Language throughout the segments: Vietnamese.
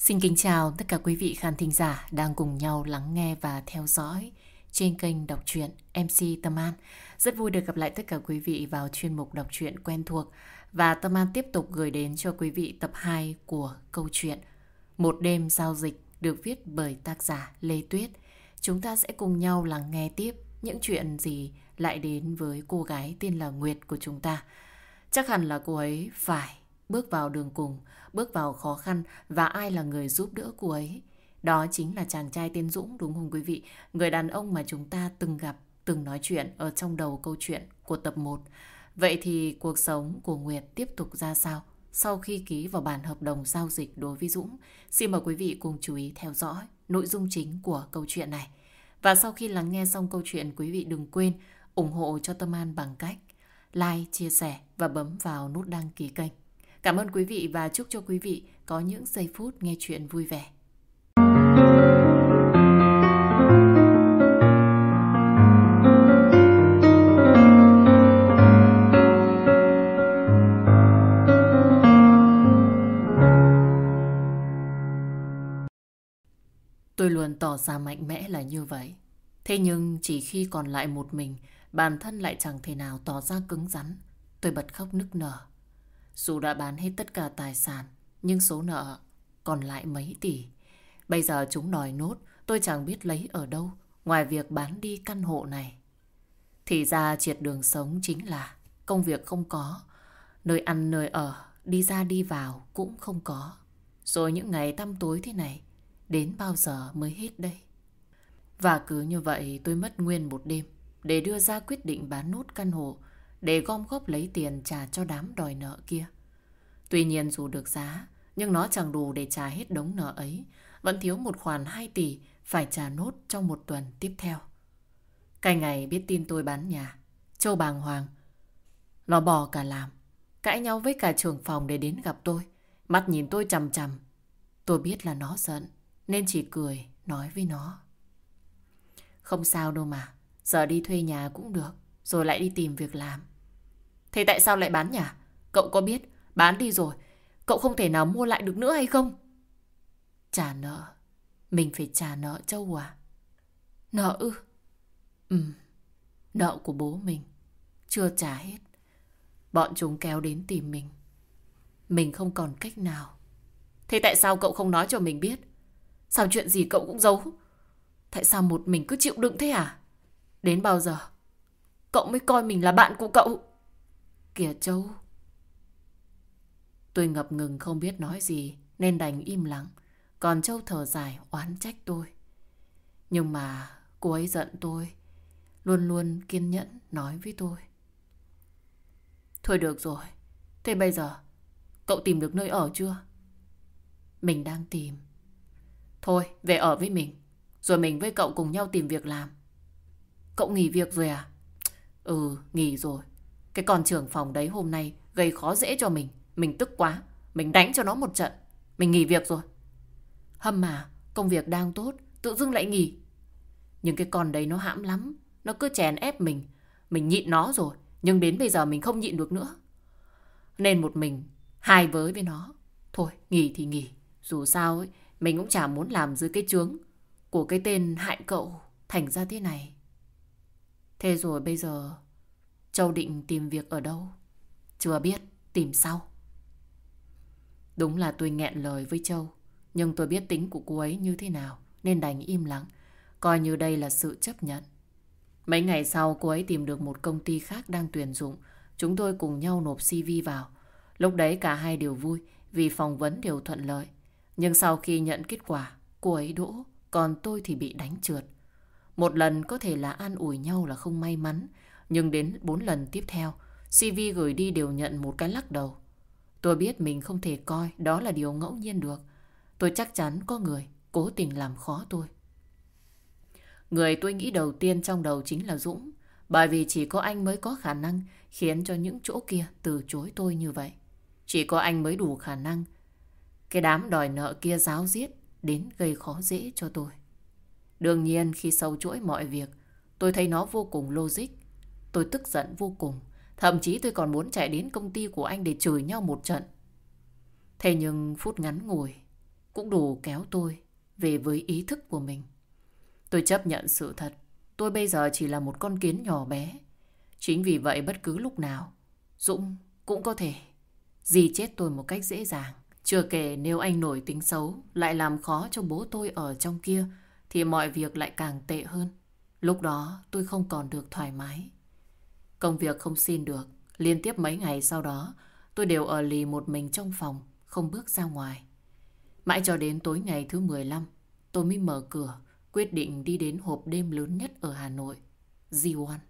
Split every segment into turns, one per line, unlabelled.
Xin kính chào tất cả quý vị khán thính giả đang cùng nhau lắng nghe và theo dõi trên kênh đọc truyện MC Tâm An. Rất vui được gặp lại tất cả quý vị vào chuyên mục đọc truyện quen thuộc. Và Tâm An tiếp tục gửi đến cho quý vị tập 2 của câu chuyện Một đêm giao dịch được viết bởi tác giả Lê Tuyết. Chúng ta sẽ cùng nhau lắng nghe tiếp những chuyện gì lại đến với cô gái tên là Nguyệt của chúng ta. Chắc hẳn là cô ấy phải bước vào đường cùng, bước vào khó khăn, và ai là người giúp đỡ cô ấy? Đó chính là chàng trai tên Dũng, đúng không quý vị? Người đàn ông mà chúng ta từng gặp, từng nói chuyện ở trong đầu câu chuyện của tập 1. Vậy thì cuộc sống của Nguyệt tiếp tục ra sao sau khi ký vào bản hợp đồng giao dịch đối với Dũng? Xin mời quý vị cùng chú ý theo dõi nội dung chính của câu chuyện này. Và sau khi lắng nghe xong câu chuyện, quý vị đừng quên ủng hộ cho Tâm An bằng cách like, chia sẻ và bấm vào nút đăng ký kênh. Cảm ơn quý vị và chúc cho quý vị có những giây phút nghe chuyện vui vẻ. Tôi luôn tỏ ra mạnh mẽ là như vậy. Thế nhưng chỉ khi còn lại một mình, bản thân lại chẳng thể nào tỏ ra cứng rắn. Tôi bật khóc nức nở. Dù đã bán hết tất cả tài sản, nhưng số nợ còn lại mấy tỷ. Bây giờ chúng đòi nốt, tôi chẳng biết lấy ở đâu ngoài việc bán đi căn hộ này. Thì ra triệt đường sống chính là công việc không có, nơi ăn nơi ở, đi ra đi vào cũng không có. Rồi những ngày tăm tối thế này, đến bao giờ mới hết đây? Và cứ như vậy tôi mất nguyên một đêm để đưa ra quyết định bán nốt căn hộ, để gom góp lấy tiền trả cho đám đòi nợ kia. Tuy nhiên dù được giá, nhưng nó chẳng đủ để trả hết đống nợ ấy. Vẫn thiếu một khoản 2 tỷ phải trả nốt trong một tuần tiếp theo. Cái ngày biết tin tôi bán nhà, Châu bàng hoàng. Nó bỏ cả làm, cãi nhau với cả trưởng phòng để đến gặp tôi. Mắt nhìn tôi chằm chằm. Tôi biết là nó giận, nên chỉ cười nói với nó: không sao đâu mà, giờ đi thuê nhà cũng được, rồi lại đi tìm việc làm. Thế tại sao lại bán nhà? Cậu có biết bán đi rồi cậu không thể nào mua lại được nữa hay không? Trả nợ. Mình phải trả nợ Châu à? Nợ ư? Nợ của bố mình chưa trả hết. Bọn chúng kéo đến tìm mình. Mình không còn cách nào. Thế tại sao cậu không nói cho mình biết? Sao chuyện gì cậu cũng giấu? Tại sao một mình cứ chịu đựng thế à? Đến bao giờ cậu mới coi mình là bạn của cậu? Kìa Châu. Tôi ngập ngừng không biết nói gì nên đành im lặng. Còn Châu thở dài oán trách tôi. Nhưng mà cô ấy giận tôi, luôn luôn kiên nhẫn nói với tôi: thôi được rồi, thế bây giờ cậu tìm được nơi ở chưa? Mình đang tìm. Thôi về ở với mình, rồi mình với cậu cùng nhau tìm việc làm. Cậu nghỉ việc rồi à? Ừ, nghỉ rồi. Cái con trưởng phòng đấy hôm nay gây khó dễ cho mình. Mình tức quá, mình đánh cho nó một trận. Mình nghỉ việc rồi. Hâm mà, công việc đang tốt, tự dưng lại nghỉ. Nhưng cái con đấy nó hãm lắm, nó cứ chèn ép mình. Mình nhịn nó rồi, nhưng đến bây giờ mình không nhịn được nữa. Nên một mình hai vớ với nó. Thôi, nghỉ thì nghỉ. Dù sao ấy, mình cũng chả muốn làm dưới cái chướng của cái tên hại cậu thành ra thế này. Thế rồi bây giờ Châu định tìm việc ở đâu? Chưa biết, tìm sau. Đúng là tôi nghẹn lời với Châu, nhưng tôi biết tính của cô ấy như thế nào nên đành im lặng, coi như đây là sự chấp nhận. Mấy ngày sau cô ấy tìm được một công ty khác đang tuyển dụng. Chúng tôi cùng nhau nộp CV vào. Lúc đấy cả hai đều vui vì phỏng vấn đều thuận lợi. Nhưng sau khi nhận kết quả, cô ấy đỗ, còn tôi thì bị đánh trượt. Một lần có thể là an ủi nhau là không may mắn, nhưng đến 4 lần tiếp theo, CV gửi đi đều nhận một cái lắc đầu. Tôi biết mình không thể coi đó là điều ngẫu nhiên được. Tôi chắc chắn có người cố tình làm khó tôi. Người tôi nghĩ đầu tiên trong đầu chính là Dũng, bởi vì chỉ có anh mới có khả năng khiến cho những chỗ kia từ chối tôi như vậy. Chỉ có anh mới đủ khả năng cái đám đòi nợ kia ráo riết đến gây khó dễ cho tôi. Đương nhiên khi sâu chuỗi mọi việc, tôi thấy nó vô cùng logic. Tôi tức giận vô cùng. Thậm chí tôi còn muốn chạy đến công ty của anh để chửi nhau một trận. Thế nhưng phút ngắn ngủi, cũng đủ kéo tôi về với ý thức của mình. Tôi chấp nhận sự thật, tôi bây giờ chỉ là một con kiến nhỏ bé. Chính vì vậy bất cứ lúc nào, Dũng cũng có thể giết chết tôi một cách dễ dàng. Chưa kể nếu anh nổi tính xấu, lại làm khó cho bố tôi ở trong kia, thì mọi việc lại càng tệ hơn. Lúc đó tôi không còn được thoải mái. Công việc không xin được, liên tiếp mấy ngày sau đó, tôi đều ở lì một mình trong phòng, không bước ra ngoài. Mãi cho đến tối ngày thứ 15, tôi mới mở cửa, quyết định đi đến hộp đêm lớn nhất ở Hà Nội, G1.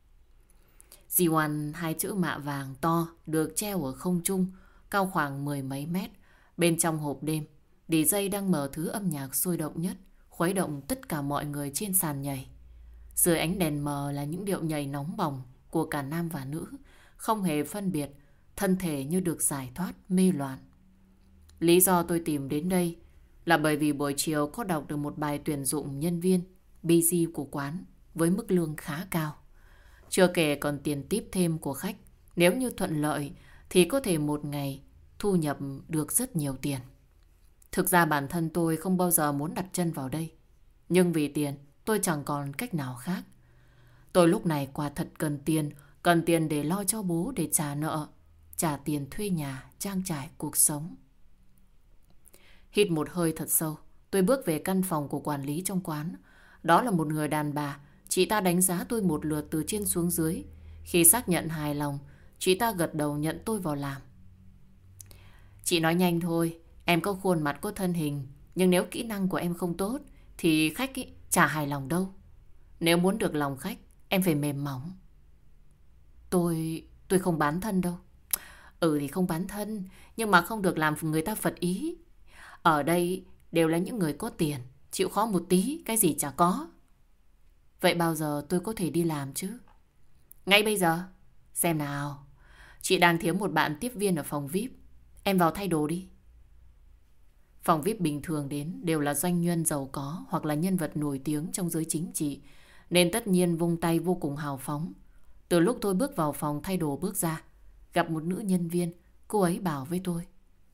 G1, hai chữ mạ vàng to, được treo ở không trung, cao khoảng 10 mấy mét. Bên trong hộp đêm, DJ đang mở thứ âm nhạc sôi động nhất, khuấy động tất cả mọi người trên sàn nhảy. Dưới ánh đèn mờ là những điệu nhảy nóng bỏng của cả nam và nữ, không hề phân biệt, thân thể như được giải thoát, mê loạn. Lý do tôi tìm đến đây là bởi vì buổi chiều có đọc được một bài tuyển dụng nhân viên BG của quán với mức lương khá cao. Chưa kể còn tiền tip thêm của khách. Nếu như thuận lợi thì có thể một ngày thu nhập được rất nhiều tiền. Thực ra bản thân tôi không bao giờ muốn đặt chân vào đây. Nhưng vì tiền, tôi chẳng còn cách nào khác. Tôi lúc này quả thật cần tiền để lo cho bố, để trả nợ, trả tiền thuê nhà, trang trải cuộc sống. Hít một hơi thật sâu, tôi bước về căn phòng của quản lý trong quán. Đó là một người đàn bà. Chị ta đánh giá tôi một lượt từ trên xuống dưới. Khi xác nhận hài lòng, chị ta gật đầu nhận tôi vào làm. Chị nói nhanh thôi, em có khuôn mặt có thân hình, nhưng nếu kỹ năng của em không tốt thì khách chả hài lòng đâu. Nếu muốn được lòng khách, em phải mềm mỏng. Tôi không bán thân đâu. Thì không bán thân, nhưng mà không được làm người ta phật ý. Ở đây đều là những người có tiền, chịu khó một tí, cái gì chả có. Vậy bao giờ tôi có thể đi làm chứ? Ngay bây giờ. Xem nào, chị đang thiếu một bạn tiếp viên ở phòng VIP. Em vào thay đồ đi. Phòng VIP bình thường đến đều là doanh nhân giàu có hoặc là nhân vật nổi tiếng trong giới chính trị, nên tất nhiên vung tay vô cùng hào phóng. Từ lúc tôi bước vào phòng thay đồ bước ra, gặp một nữ nhân viên, cô ấy bảo với tôi: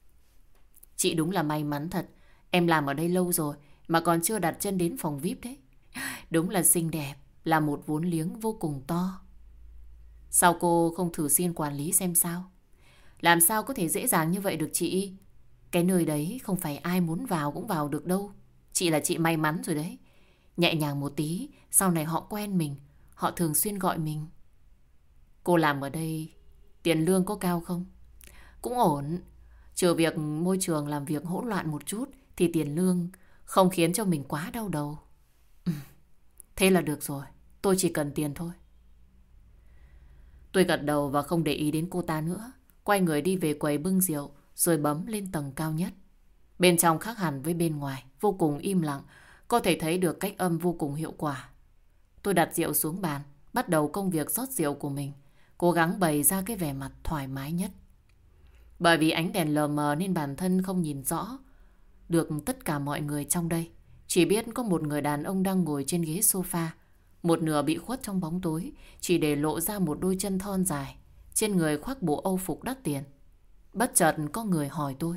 Chị đúng là may mắn thật, em làm ở đây lâu rồi mà còn chưa đặt chân đến phòng VIP đấy. Đúng là xinh đẹp, là một vốn liếng vô cùng to. Sao cô không thử xin quản lý xem sao? Làm sao có thể dễ dàng như vậy được chị? Cái nơi đấy không phải ai muốn vào cũng vào được đâu. Chị là chị may mắn rồi đấy. Nhẹ nhàng một tí, sau này họ quen mình, họ thường xuyên gọi mình. Cô làm ở đây, tiền lương có cao không? Cũng ổn. Trừ việc môi trường làm việc hỗn loạn một chút thì tiền lương không khiến cho mình quá đau đầu. Thế là được rồi, tôi chỉ cần tiền thôi. Tôi gật đầu và không để ý đến cô ta nữa. Quay người đi về quầy bưng rượu, rồi bấm lên tầng cao nhất. Bên trong khác hẳn với bên ngoài, vô cùng im lặng, có thể thấy được cách âm vô cùng hiệu quả. Tôi đặt rượu xuống bàn, bắt đầu công việc rót rượu của mình, cố gắng bày ra cái vẻ mặt thoải mái nhất. Bởi vì ánh đèn lờ mờ nên bản thân không nhìn rõ được tất cả mọi người trong đây. Chỉ biết có một người đàn ông đang ngồi trên ghế sofa, một nửa bị khuất trong bóng tối, chỉ để lộ ra một đôi chân thon dài, trên người khoác bộ âu phục đắt tiền. Bất chợt có người hỏi tôi: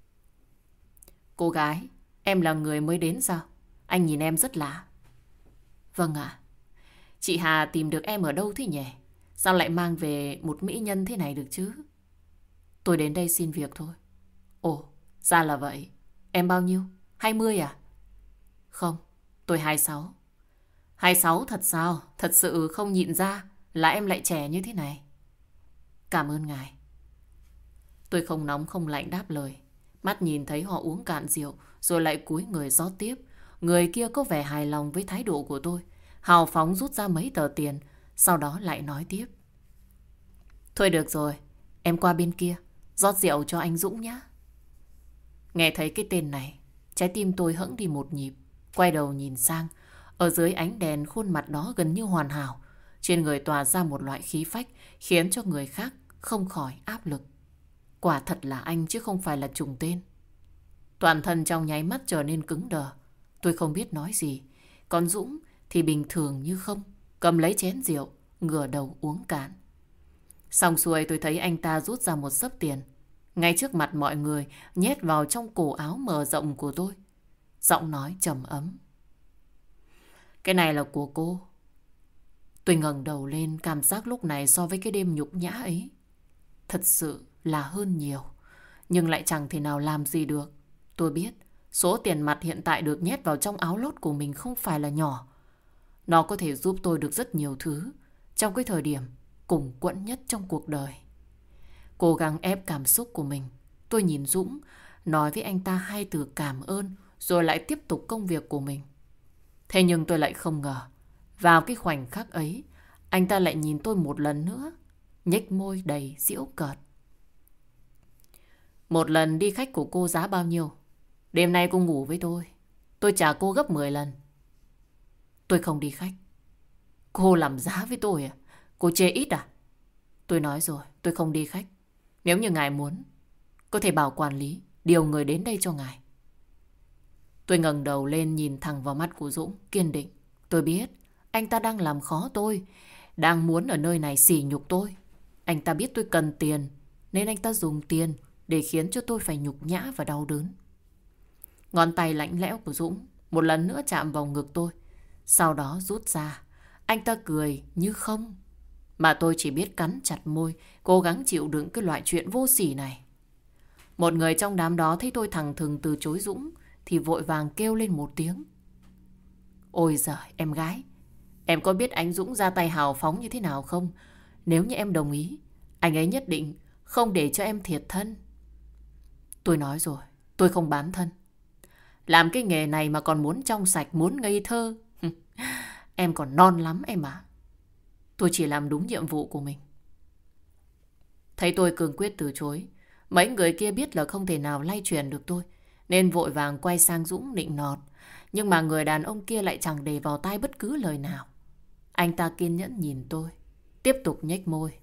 Cô gái, em là người mới đến sao? Anh nhìn em rất lạ. Vâng ạ. Chị Hà tìm được em ở đâu thế nhỉ? Sao lại mang về một mỹ nhân thế này được chứ? Tôi đến đây xin việc thôi. Ồ, ra là vậy. Em bao nhiêu? 20 à? Không, tôi 26. 26 thật sao? Thật sự không nhịn ra là em lại trẻ như thế này. Cảm ơn ngài. Tôi không nóng không lạnh đáp lời. Mắt nhìn thấy họ uống cạn rượu, rồi lại cúi người rót tiếp. Người kia có vẻ hài lòng với thái độ của tôi, hào phóng rút ra mấy tờ tiền, sau đó lại nói tiếp: Thôi được rồi, em qua bên kia rót rượu cho anh Dũng nhé. Nghe thấy cái tên này, trái tim tôi hững đi một nhịp. Quay đầu nhìn sang, ở dưới ánh đèn khuôn mặt đó gần như hoàn hảo, trên người tỏa ra một loại khí phách khiến cho người khác không khỏi áp lực. Quả thật là anh chứ không phải là trùng tên. Toàn thân trong nháy mắt trở nên cứng đờ. Tôi không biết nói gì. Còn Dũng thì bình thường như không, cầm lấy chén rượu, ngửa đầu uống cạn. Xong xuôi tôi thấy anh ta rút ra một xấp tiền, ngay trước mặt mọi người, nhét vào trong cổ áo mở rộng của tôi. Giọng nói trầm ấm. Cái này là của cô. Tôi ngẩng đầu lên, cảm giác lúc này so với cái đêm nhục nhã ấy thật sự là hơn nhiều. Nhưng lại chẳng thể nào làm gì được. Tôi biết số tiền mặt hiện tại được nhét vào trong áo lót của mình không phải là nhỏ. Nó có thể giúp tôi được rất nhiều thứ trong cái thời điểm cùng quẫn nhất trong cuộc đời. Cố gắng ép cảm xúc của mình, tôi nhìn Dũng, nói với anh ta 2 từ cảm ơn, rồi lại tiếp tục công việc của mình. Thế nhưng tôi lại không ngờ, vào cái khoảnh khắc ấy, anh ta lại nhìn tôi một lần nữa, nhếch môi đầy giễu cợt. Một lần đi khách của cô giá bao nhiêu? Đêm nay cô ngủ với tôi trả cô gấp 10 lần. Tôi không đi khách. Cô làm giá với tôi à? Cô chê ít à? Tôi nói rồi, tôi không đi khách. Nếu như ngài muốn, có thể bảo quản lý điều người đến đây cho ngài. Tôi ngẩng đầu lên nhìn thẳng vào mắt của Dũng, kiên định. Tôi biết, anh ta đang làm khó tôi, đang muốn ở nơi này sỉ nhục tôi. Anh ta biết tôi cần tiền, nên anh ta dùng tiền để khiến cho tôi phải nhục nhã và đau đớn. Ngón tay lạnh lẽo của Dũng một lần nữa chạm vào ngực tôi, sau đó rút ra. Anh ta cười như không, mà tôi chỉ biết cắn chặt môi, cố gắng chịu đựng cái loại chuyện vô sỉ này. Một người trong đám đó thấy tôi thẳng thừng từ chối Dũng thì vội vàng kêu lên một tiếng. Ôi giời, em gái, em có biết anh Dũng ra tay hào phóng như thế nào không? Nếu như em đồng ý, anh ấy nhất định không để cho em thiệt thân. Tôi nói rồi, tôi không bán thân. Làm cái nghề này mà còn muốn trong sạch, muốn ngây thơ. Em còn non lắm em ạ. Tôi chỉ làm đúng nhiệm vụ của mình. Thấy tôi cương quyết từ chối, mấy người kia biết là không thể nào lay chuyển được tôi, nên vội vàng quay sang Dũng nịnh nọt. Nhưng mà người đàn ông kia lại chẳng để vào tai bất cứ lời nào. Anh ta kiên nhẫn nhìn tôi, tiếp tục nhếch môi.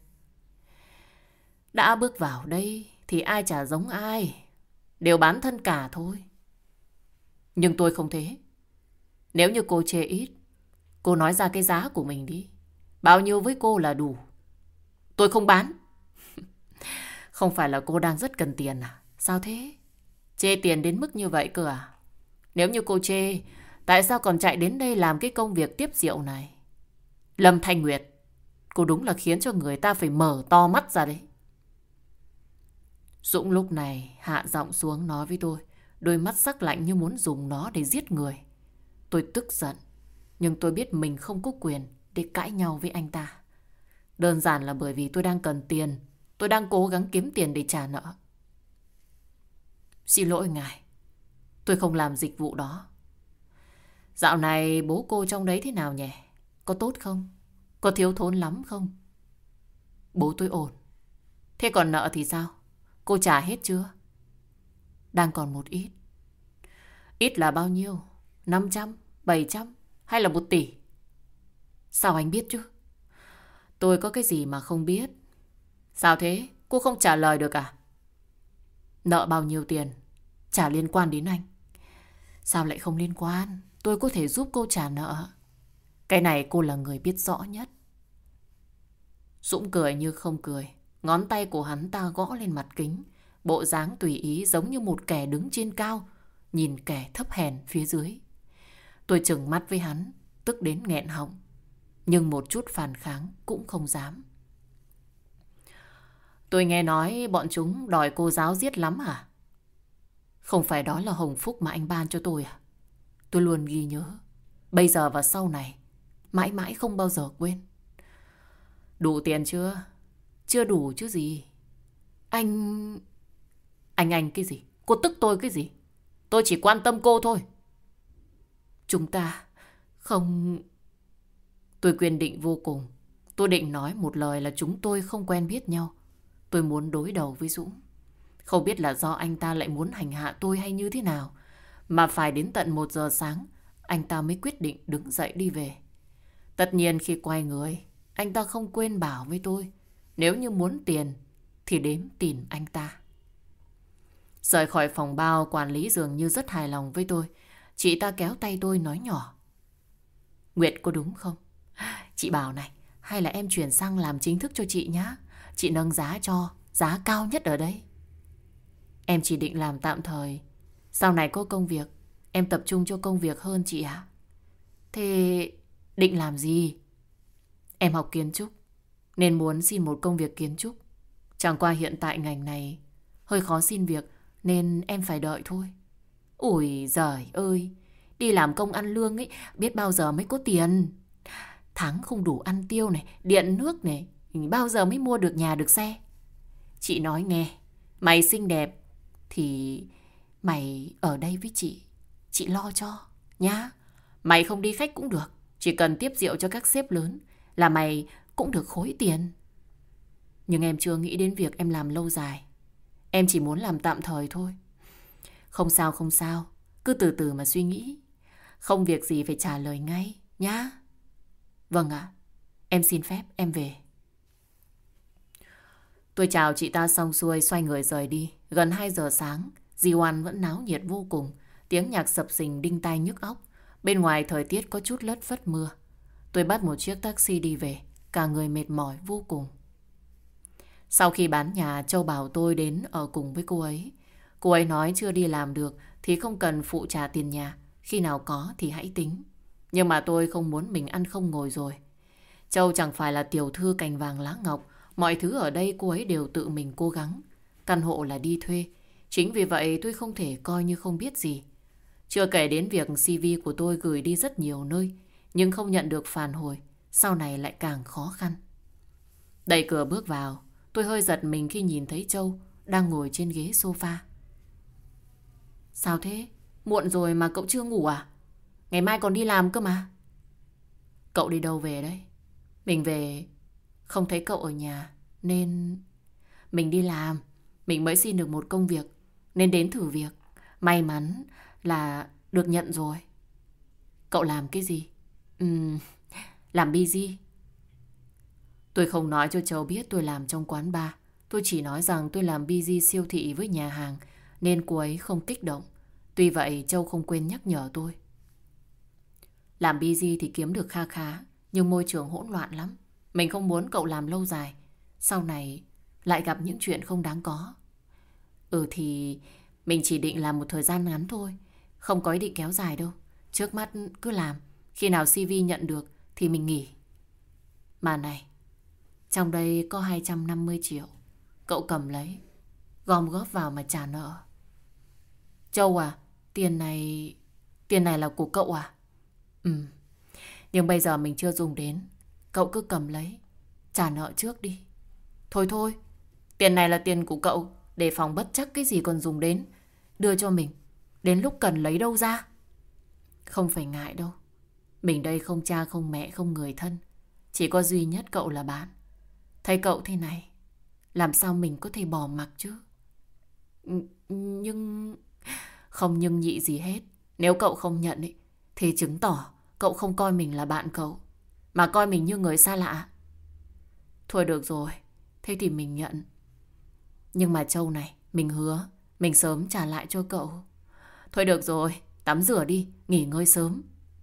Đã bước vào đây thì ai chả giống ai, đều bán thân cả thôi. Nhưng tôi không thế. Nếu như cô chê ít, cô nói ra cái giá của mình đi. Bao nhiêu với cô là đủ. Tôi không bán. Không phải là cô đang rất cần tiền à? Sao thế? Chê tiền đến mức như vậy cơ à? Nếu như cô chê, tại sao còn chạy đến đây làm cái công việc tiếp rượu này? Lâm Thanh Nguyệt, cô đúng là khiến cho người ta phải mở to mắt ra đấy. Dũng lúc này hạ giọng xuống nói với tôi, đôi mắt sắc lạnh như muốn dùng nó để giết người. Tôi tức giận, nhưng tôi biết mình không có quyền để cãi nhau với anh ta. Đơn giản là bởi vì tôi đang cần tiền, tôi đang cố gắng kiếm tiền để trả nợ. Xin lỗi ngài, tôi không làm dịch vụ đó. Dạo này bố cô trong đấy thế nào nhỉ? Có tốt không? Có thiếu thốn lắm không? Bố tôi ổn. Thế còn nợ thì sao? Cô trả hết chưa? Đang còn một ít. Ít là bao nhiêu? 500, 700 hay là 1 tỷ? Sao anh biết chứ? Tôi có cái gì mà không biết? Sao thế? Cô không trả lời được à? Nợ bao nhiêu tiền? Chả liên quan đến anh. Sao lại không liên quan? Tôi có thể giúp cô trả nợ. Cái này cô là người biết rõ nhất. Dũng cười như không cười. Ngón tay của hắn ta gõ lên mặt kính. Bộ dáng tùy ý giống như một kẻ đứng trên cao, nhìn kẻ thấp hèn phía dưới. Tôi trừng mắt với hắn, tức đến nghẹn họng. Nhưng một chút phản kháng cũng không dám. Tôi nghe nói bọn chúng đòi cô giáo giết lắm hả? Không phải đó là hồng phúc mà anh ban cho tôi à? Tôi luôn ghi nhớ. Bây giờ và sau này, mãi mãi không bao giờ quên. Đủ tiền chưa? Chưa đủ chứ gì. Anh cái gì? Cô tức tôi cái gì? Tôi chỉ quan tâm cô thôi. Chúng ta không... Tôi kiên định vô cùng. Tôi định nói một lời là chúng tôi không quen biết nhau. Tôi muốn đối đầu với Dũng. Không biết là do anh ta lại muốn hành hạ tôi hay như thế nào, mà phải đến tận 1 giờ sáng anh ta mới quyết định đứng dậy đi về. Tất nhiên khi quay người, anh ta không quên bảo với tôi, nếu như muốn tiền thì đến tìm anh ta. Rời khỏi phòng bao, quản lý dường như rất hài lòng với tôi. Chị ta kéo tay tôi nói nhỏ. Nguyệt có đúng không? Chị bảo này, hay là em chuyển sang làm chính thức cho chị nhá. Chị nâng giá cho, giá cao nhất ở đây. Em chỉ định làm tạm thời. Sau này có công việc, em tập trung cho công việc hơn chị ạ. Thế định làm gì? Em học kiến trúc, nên muốn xin một công việc kiến trúc. Chẳng qua hiện tại ngành này hơi khó xin việc, nên em phải đợi thôi. Ủi giời ơi, đi làm công ăn lương ấy, biết bao giờ mới có tiền. Tháng không đủ ăn tiêu này, điện nước này, bao giờ mới mua được nhà được xe. Chị nói nghe, mày xinh đẹp thì mày ở đây với chị lo cho, nhá. Mày không đi khách cũng được, chỉ cần tiếp rượu cho các sếp lớn là mày cũng được khối tiền. Nhưng em chưa nghĩ đến việc em làm lâu dài. Em chỉ muốn làm tạm thời thôi. Không sao không sao, cứ từ từ mà suy nghĩ. Không việc gì phải trả lời ngay, nhá. Vâng ạ, em xin phép em về. Tôi chào chị ta xong xuôi xoay người rời đi. Gần 2 giờ sáng, Di-oan vẫn náo nhiệt vô cùng. Tiếng nhạc sập sình đinh tai nhức óc. Bên ngoài thời tiết có chút lất phất mưa. Tôi bắt một chiếc taxi đi về. Cả người mệt mỏi vô cùng. Sau khi bán nhà, Châu bảo tôi đến ở cùng với cô ấy. Cô ấy nói chưa đi làm được thì không cần phụ trả tiền nhà. Khi nào có thì hãy tính. Nhưng mà tôi không muốn mình ăn không ngồi rồi. Châu chẳng phải là tiểu thư cành vàng lá ngọc. Mọi thứ ở đây cô ấy đều tự mình cố gắng. Căn hộ là đi thuê. Chính vì vậy tôi không thể coi như không biết gì. Chưa kể đến việc CV của tôi gửi đi rất nhiều nơi, nhưng không nhận được phản hồi. Sau này lại càng khó khăn. Đẩy cửa bước vào, tôi hơi giật mình khi nhìn thấy Châu đang ngồi trên ghế sofa. Sao thế? Muộn rồi mà cậu chưa ngủ à? Ngày mai còn đi làm cơ mà. Cậu đi đâu về đấy? Mình về không thấy cậu ở nhà nên mình đi làm. Mình mới xin được một công việc nên đến thử việc. May mắn là được nhận rồi. Cậu làm cái gì? Làm busy. Tôi không nói cho Châu biết tôi làm trong quán bar. Tôi chỉ nói rằng tôi làm busy siêu thị với nhà hàng nên cô ấy không kích động. Tuy vậy Châu không quên nhắc nhở tôi. Làm busy thì kiếm được kha khá, nhưng môi trường hỗn loạn lắm. Mình không muốn cậu làm lâu dài, sau này lại gặp những chuyện không đáng có. Thì mình chỉ định làm một thời gian ngắn thôi, không có ý định kéo dài đâu. Trước mắt cứ làm, khi nào CV nhận được thì mình nghỉ. Mà này, trong đây có 250 triệu. Cậu cầm lấy, gom góp vào mà trả nợ. Châu à, tiền này là của cậu à? Nhưng bây giờ mình chưa dùng đến. Cậu cứ cầm lấy, trả nợ trước đi. Thôi thôi, tiền này là tiền của cậu, để phòng bất chắc cái gì còn dùng đến. Đưa cho mình, đến lúc cần lấy đâu ra. Không phải ngại đâu. Mình đây không cha không mẹ không người thân, chỉ có duy nhất cậu là bạn. Thấy cậu thế này, làm sao mình có thể bỏ mặc chứ? Nhưng... Không nhưng nhị gì hết. Nếu cậu không nhận ấy, thì chứng tỏ cậu không coi mình là bạn cậu, mà coi mình như người xa lạ. Thôi được rồi, thế thì mình nhận. Nhưng mà Châu này, mình hứa mình sớm trả lại cho cậu. Thôi được rồi, tắm rửa đi, nghỉ ngơi sớm.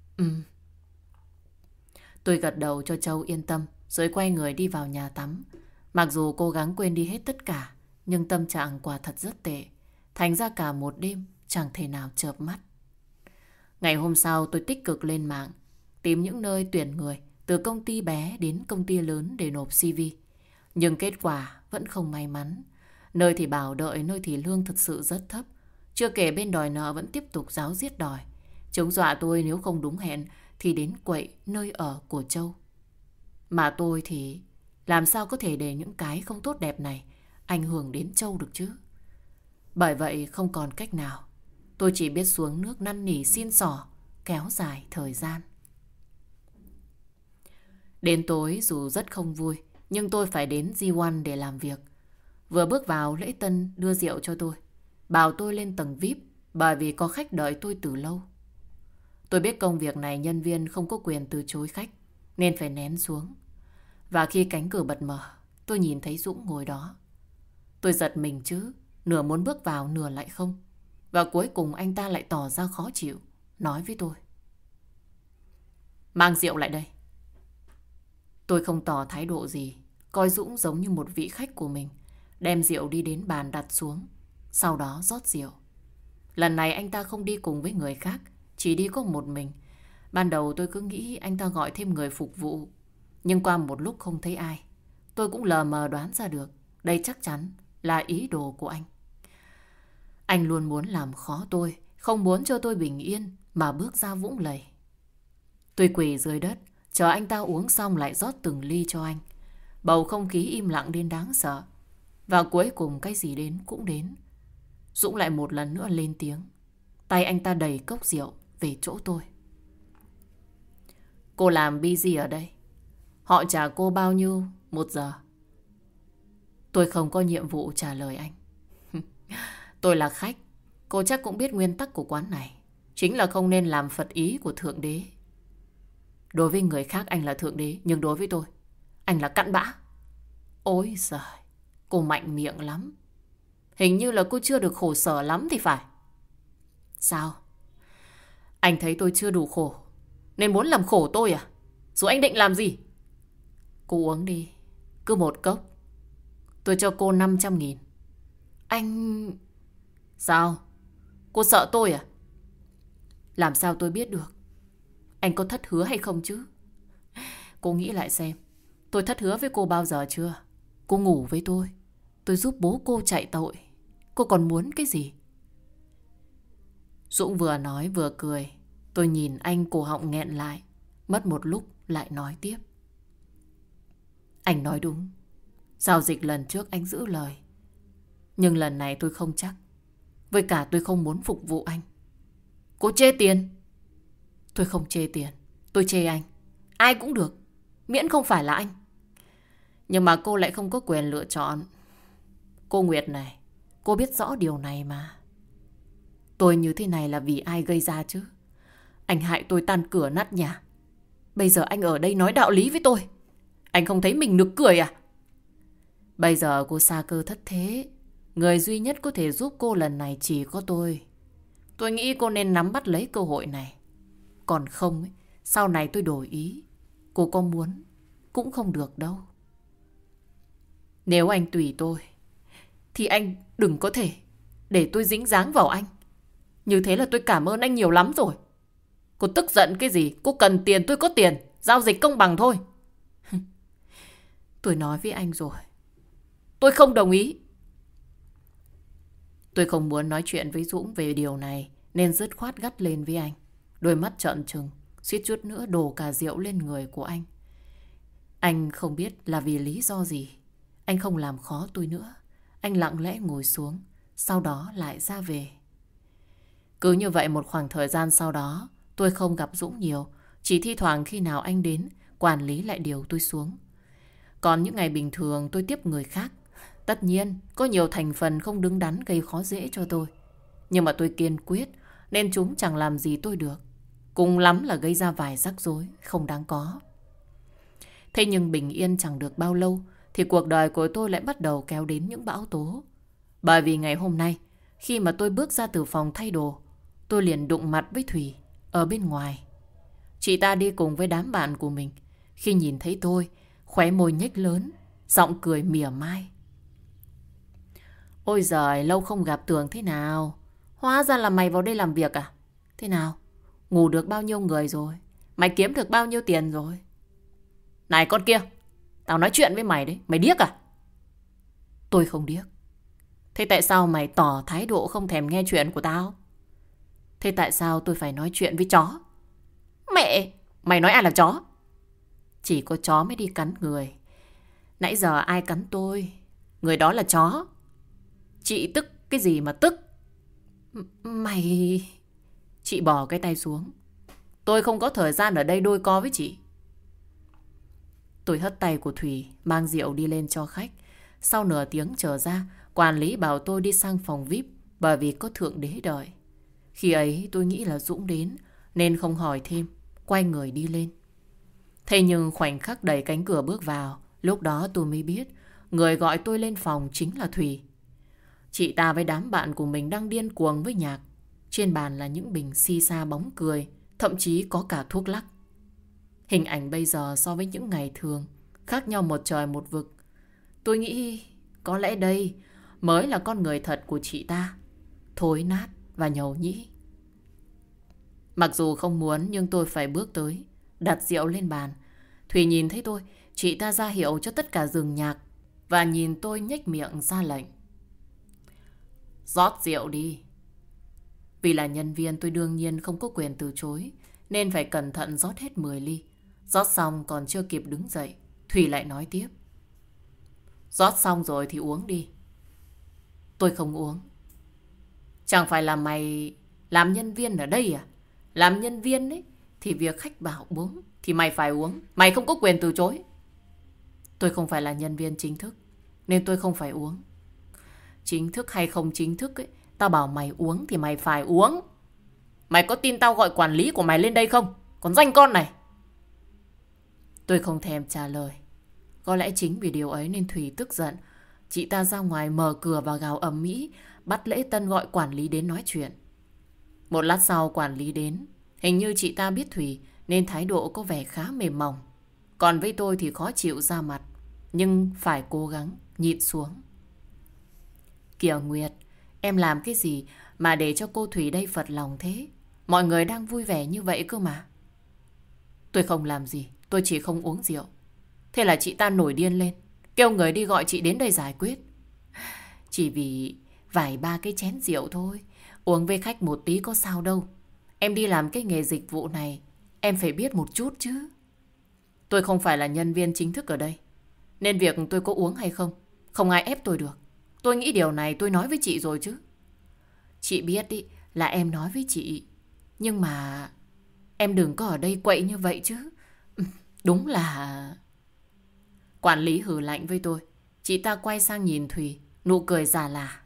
Tôi gật đầu cho Châu yên tâm, rồi quay người đi vào nhà tắm. Mặc dù cố gắng quên đi hết tất cả, nhưng tâm trạng quả thật rất tệ. Thành ra cả một đêm chẳng thể nào chợp mắt. Ngày hôm sau tôi tích cực lên mạng, tìm những nơi tuyển người, từ công ty bé đến công ty lớn để nộp CV. Nhưng kết quả vẫn không may mắn. Nơi thì bảo đợi, nơi thì lương thật sự rất thấp. Chưa kể bên đòi nợ vẫn tiếp tục ráo riết đòi. Chúng dọa tôi nếu không đúng hẹn thì đến quậy nơi ở của Châu. Mà tôi thì làm sao có thể để những cái không tốt đẹp này ảnh hưởng đến Châu được chứ? Bởi vậy không còn cách nào, tôi chỉ biết xuống nước năn nỉ xin xỏ, kéo dài thời gian. Đến tối dù rất không vui, nhưng tôi phải đến G1 để làm việc. Vừa bước vào, lễ tân đưa rượu cho tôi, bảo tôi lên tầng VIP bởi vì có khách đợi tôi từ lâu. Tôi biết công việc này nhân viên không có quyền từ chối khách, nên phải nén xuống. Và khi cánh cửa bật mở, tôi nhìn thấy Dũng ngồi đó. Tôi giật mình chứ, nửa muốn bước vào nửa lại không. Và cuối cùng anh ta lại tỏ ra khó chịu, nói với tôi: mang rượu lại đây. Tôi không tỏ thái độ gì, coi Dũng giống như một vị khách của mình, đem rượu đi đến bàn đặt xuống, sau đó rót rượu. Lần này anh ta không đi cùng với người khác, chỉ đi có một mình. Ban đầu tôi cứ nghĩ anh ta gọi thêm người phục vụ, nhưng qua một lúc không thấy ai, tôi cũng lờ mờ đoán ra được đây chắc chắn là ý đồ của anh. Anh luôn muốn làm khó tôi, không muốn cho tôi bình yên mà bước ra vũng lầy. Tôi quỳ dưới đất, chờ anh ta uống xong lại rót từng ly cho anh. Bầu không khí im lặng đến đáng sợ. Và cuối cùng cái gì đến cũng đến. Dũng lại một lần nữa lên tiếng. Tay anh ta đẩy cốc rượu về chỗ tôi. Cô làm busy ở đây. Họ trả cô bao nhiêu 1 giờ? Tôi không có nhiệm vụ trả lời anh. Tôi là khách. Cô chắc cũng biết nguyên tắc của quán này. Chính là không nên làm phật ý của Thượng Đế. Đối với người khác anh là Thượng Đế, nhưng đối với tôi, anh là cặn bã. Ôi giời, cô mạnh miệng lắm. Hình như là cô chưa được khổ sở lắm thì phải. Sao? Anh thấy tôi chưa đủ khổ nên muốn làm khổ tôi à? Rồi anh định làm gì? Cô uống đi, cứ một cốc. Tôi cho cô 500.000. Anh... Sao? Cô sợ tôi à? Làm sao tôi biết được? Anh có thất hứa hay không chứ? Cô nghĩ lại xem. Tôi thất hứa với cô bao giờ chưa? Cô ngủ với tôi giúp bố cô chạy tội. Cô còn muốn cái gì? Dũng vừa nói vừa cười. Tôi nhìn anh cổ họng nghẹn lại. Mất một lúc lại nói tiếp. Anh nói đúng. Giao dịch lần trước anh giữ lời. Nhưng lần này tôi không chắc. Với cả tôi không muốn phục vụ anh. Cô chê tiền? Tôi không chê tiền. Tôi chê anh. Ai cũng được, miễn không phải là anh. Nhưng mà cô lại không có quyền lựa chọn. Cô Nguyệt này, cô biết rõ điều này mà. Tôi như thế này là vì ai gây ra chứ? Anh hại tôi tan cửa nát nhà. Bây giờ anh ở đây nói đạo lý với tôi. Anh không thấy mình nực cười à? Bây giờ cô sa cơ thất thế. Người duy nhất có thể giúp cô lần này chỉ có tôi. Tôi nghĩ cô nên nắm bắt lấy cơ hội này. Còn không, sau này tôi đổi ý. Cô có muốn cũng không được đâu. Nếu anh tùy tôi thì anh đừng có thể để tôi dính dáng vào anh. Như thế là tôi cảm ơn anh nhiều lắm rồi. Cô tức giận cái gì? Cô cần tiền tôi có tiền. Giao dịch công bằng thôi. Tôi nói với anh rồi. Tôi không đồng ý. Tôi không muốn nói chuyện với Dũng về điều này nên dứt khoát gắt lên với anh. Đôi mắt trợn trừng, suýt chút nữa đổ cả rượu lên người của anh. Anh không biết là vì lý do gì. Anh không làm khó tôi nữa. Anh lặng lẽ ngồi xuống, sau đó lại ra về. Cứ như vậy một khoảng thời gian sau đó, tôi không gặp Dũng nhiều. Chỉ thi thoảng khi nào anh đến, quản lý lại điều tôi xuống. Còn những ngày bình thường tôi tiếp người khác. Tất nhiên, có nhiều thành phần không đứng đắn gây khó dễ cho tôi. Nhưng mà tôi kiên quyết, nên chúng chẳng làm gì tôi được. Cùng lắm là gây ra vài rắc rối, không đáng có. Thế nhưng bình yên chẳng được bao lâu, thì cuộc đời của tôi lại bắt đầu kéo đến những bão tố. Bởi vì ngày hôm nay, khi mà tôi bước ra từ phòng thay đồ, tôi liền đụng mặt với Thùy ở bên ngoài. Chị ta đi cùng với đám bạn của mình. Khi nhìn thấy tôi, khóe môi nhếch lớn, giọng cười mỉa mai. Ôi giời, lâu không gặp Tường thế nào? Hóa ra là mày vào đây làm việc à? Thế nào? Ngủ được bao nhiêu người rồi? Mày kiếm được bao nhiêu tiền rồi? Này con kia, tao nói chuyện với mày đấy, mày điếc à? Tôi không điếc. Thế tại sao mày tỏ thái độ không thèm nghe chuyện của tao? Thế tại sao tôi phải nói chuyện với chó? Mẹ, mày nói ai là chó? Chỉ có chó mới đi cắn người. Nãy giờ ai cắn tôi? Người đó là chó. Chị tức cái gì mà tức? Mày... Chị bỏ cái tay xuống. Tôi không có thời gian ở đây đôi co với chị. Tôi hất tay của Thùy, mang rượu đi lên cho khách. Sau nửa tiếng trở ra, quản lý bảo tôi đi sang phòng VIP bởi vì có Thượng Đế đợi. Khi ấy tôi nghĩ là Dũng đến nên không hỏi thêm, quay người đi lên. Thế nhưng khoảnh khắc đẩy cánh cửa bước vào, lúc đó tôi mới biết người gọi tôi lên phòng chính là Thùy. Chị ta với đám bạn của mình đang điên cuồng với nhạc. Trên bàn là những bình xì xa bóng cười, thậm chí có cả thuốc lắc. Hình ảnh bây giờ so với những ngày thường khác nhau một trời một vực. Tôi nghĩ có lẽ đây mới là con người thật của chị ta. Thối nát và nhầu nhĩ. Mặc dù không muốn nhưng tôi phải bước tới, đặt rượu lên bàn. Thùy nhìn thấy tôi, chị ta ra hiệu cho tất cả dừng nhạc và nhìn tôi nhếch miệng ra lệnh. Rót rượu đi. Vì là nhân viên tôi đương nhiên không có quyền từ chối, nên phải cẩn thận rót hết 10 ly. Rót xong còn chưa kịp đứng dậy, Thùy lại nói tiếp. Rót xong rồi thì uống đi. Tôi không uống. Chẳng phải là mày làm nhân viên ở đây à? Làm nhân viên ấy thì việc khách bảo uống thì mày phải uống. Mày không có quyền từ chối. Tôi không phải là nhân viên chính thức nên tôi không phải uống. Chính thức hay không chính thức ấy, tao bảo mày uống thì mày phải uống. Mày có tin tao gọi quản lý của mày lên đây không? Còn danh con này. Tôi không thèm trả lời. Có lẽ chính vì điều ấy nên Thùy tức giận. Chị ta ra ngoài mở cửa và gào ầm ĩ, bắt Lễ Tân gọi quản lý đến nói chuyện. Một lát sau quản lý đến. Hình như chị ta biết Thùy nên thái độ có vẻ khá mềm mỏng. Còn với tôi thì khó chịu ra mặt, nhưng phải cố gắng nhịn xuống. Kìa Nguyệt, em làm cái gì mà để cho cô Thùy đây phật lòng thế? Mọi người đang vui vẻ như vậy cơ mà. Tôi không làm gì, tôi chỉ không uống rượu. Thế là chị ta nổi điên lên, kêu người đi gọi chị đến đây giải quyết. Chỉ vì vài ba cái chén rượu thôi, uống với khách một tí có sao đâu. Em đi làm cái nghề dịch vụ này, em phải biết một chút chứ. Tôi không phải là nhân viên chính thức ở đây, nên việc tôi có uống hay không, không ai ép tôi được. Tôi nghĩ điều này tôi nói với chị rồi chứ. Chị biết ý, là em nói với chị. Nhưng mà em đừng có ở đây quậy như vậy chứ. Đúng là... Quản lý hừ lạnh với tôi. Chị ta quay sang nhìn Thùy, nụ cười già lả.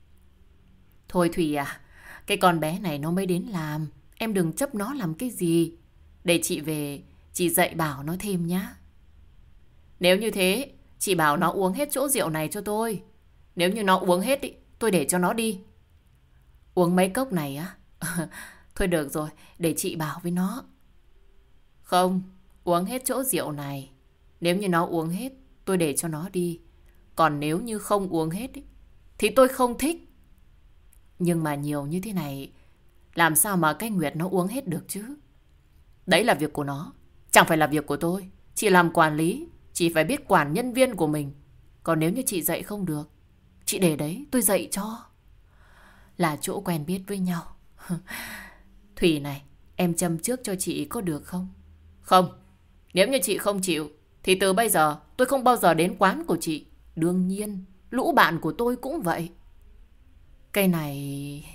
Thôi Thùy à, cái con bé này nó mới đến làm, em đừng chấp nó làm cái gì. Để chị về, chị dạy bảo nó thêm nhá. Nếu như thế, chị bảo nó uống hết chỗ rượu này cho tôi. Nếu như nó uống hết ý, tôi để cho nó đi. Uống mấy cốc này á? Thôi được rồi, để chị bảo với nó. Không, uống hết chỗ rượu này. Nếu như nó uống hết, tôi để cho nó đi. Còn nếu như không uống hết ý, thì tôi không thích. Nhưng mà nhiều như thế này, làm sao mà cái Nguyệt nó uống hết được chứ? Đấy là việc của nó, chẳng phải là việc của tôi. Chị làm quản lý, chị phải biết quản nhân viên của mình. Còn nếu như chị dạy không được, chị để đấy, tôi dạy cho. Là chỗ quen biết với nhau. Thùy này, em châm trước cho chị có được không? Không, nếu như chị không chịu, thì từ bây giờ tôi không bao giờ đến quán của chị. Đương nhiên, lũ bạn của tôi cũng vậy. Cái này...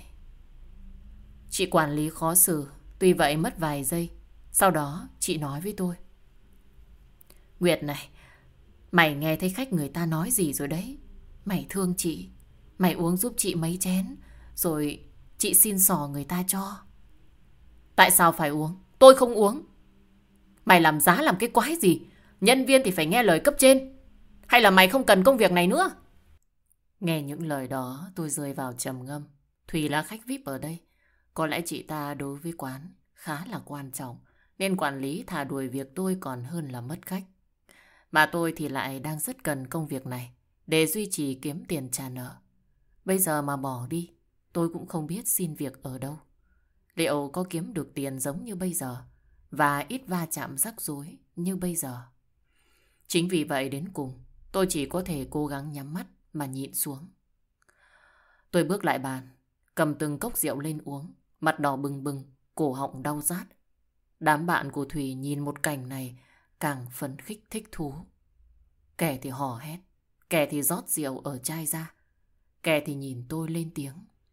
Chị quản lý khó xử, tuy vậy mất vài giây. Sau đó chị nói với tôi. Nguyệt này, mày nghe thấy khách người ta nói gì rồi đấy. Mày thương chị, mày uống giúp chị mấy chén, rồi chị xin xỏ người ta cho. Tại sao phải uống? Tôi không uống. Mày làm giá làm cái quái gì? Nhân viên thì phải nghe lời cấp trên. Hay là mày không cần công việc này nữa? Nghe những lời đó tôi rơi vào trầm ngâm. Thùy là khách VIP ở đây. Có lẽ chị ta đối với quán khá là quan trọng, nên quản lý thà đuổi việc tôi còn hơn là mất khách. Mà tôi thì lại đang rất cần công việc này để duy trì kiếm tiền trả nợ. Bây giờ mà bỏ đi, tôi cũng không biết xin việc ở đâu. Liệu có kiếm được tiền giống như bây giờ và ít va chạm rắc rối như bây giờ? Chính vì vậy đến cùng, tôi chỉ có thể cố gắng nhắm mắt mà nhịn xuống. Tôi bước lại bàn, cầm từng cốc rượu lên uống, mặt đỏ bừng bừng, cổ họng đau rát. Đám bạn của Thùy nhìn một cảnh này càng phấn khích thích thú. Kẻ thì hò hét, kẻ thì rót rượu ở chai ra, kẻ thì nhìn tôi lên tiếng.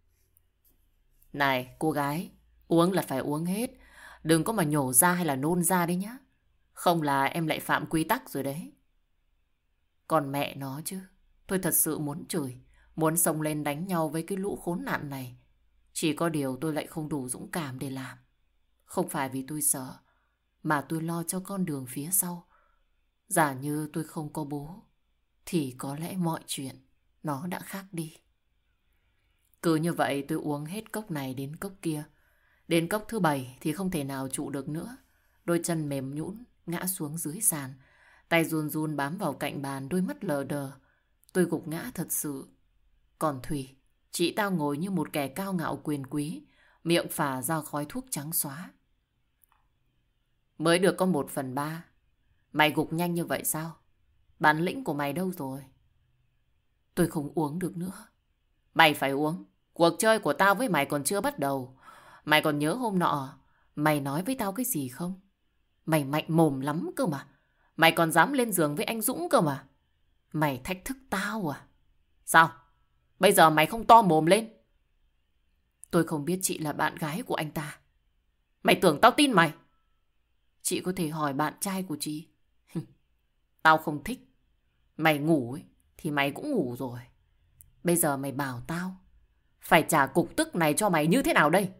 Này cô gái, uống là phải uống hết, đừng có mà nhổ ra hay là nôn ra đấy nhá. Không là em lại phạm quy tắc rồi đấy. Còn mẹ nó chứ, tôi thật sự muốn chửi, muốn xông lên đánh nhau với cái lũ khốn nạn này. Chỉ có điều tôi lại không đủ dũng cảm để làm. Không phải vì tôi sợ, mà tôi lo cho con đường phía sau. Giả như tôi không có bố, thì có lẽ mọi chuyện nó đã khác đi. Cứ như vậy tôi uống hết cốc này đến cốc kia. Đến cốc thứ 7 thì không thể nào trụ được nữa. Đôi chân mềm nhũn ngã xuống dưới sàn. Tay run run bám vào cạnh bàn, đôi mắt lờ đờ. Tôi gục ngã thật sự. Còn Thùy, chị tao ngồi như một kẻ cao ngạo quyền quý, miệng phả ra khói thuốc trắng xóa. Mới được có 1/3. Mày gục nhanh như vậy sao? Bản lĩnh của mày đâu rồi? Tôi không uống được nữa. Mày phải uống. Cuộc chơi của tao với mày còn chưa bắt đầu. Mày còn nhớ hôm nọ mày nói với tao cái gì không? Mày mạnh mồm lắm cơ mà. Mày còn dám lên giường với anh Dũng cơ mà. Mày thách thức tao à? Sao? Bây giờ mày không to mồm lên? Tôi không biết chị là bạn gái của anh ta. Mày tưởng tao tin mày? Chị có thể hỏi bạn trai của chị. Tao không thích. Mày ngủ ấy, thì mày cũng ngủ rồi. Bây giờ mày bảo tao phải trả cục tức này cho mày như thế nào đây?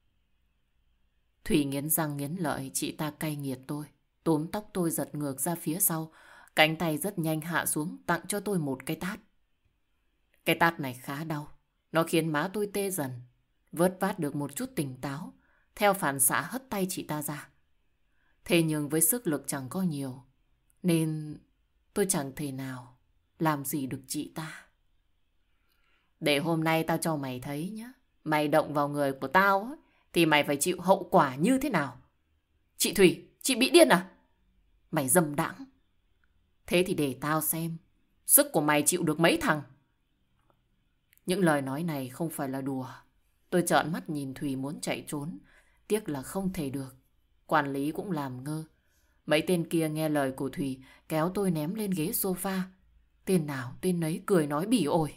Thủy nghiến răng nghiến lợi, chị ta cay nghiệt tôi. Túm tóc tôi giật ngược ra phía sau. Cánh tay rất nhanh hạ xuống tặng cho tôi một cái tát. Cái tát này khá đau. Nó khiến má tôi tê dần. Vớt vát được một chút tỉnh táo. Theo phản xạ hất tay chị ta ra. Thế nhưng với sức lực chẳng có nhiều, nên tôi chẳng thể nào làm gì được chị ta. Để hôm nay tao cho mày thấy nhá. Mày động vào người của tao ấy, thì mày phải chịu hậu quả như thế nào. Chị Thủy, chị bị điên à? Mày dâm đãng. Thế thì để tao xem sức của mày chịu được mấy thằng. Những lời nói này không phải là đùa. Tôi trợn mắt nhìn Thùy muốn chạy trốn. Tiếc là không thể được. Quản lý cũng làm ngơ. Mấy tên kia nghe lời của Thùy kéo tôi ném lên ghế sofa. Tên nào tên nấy cười nói bỉ ổi.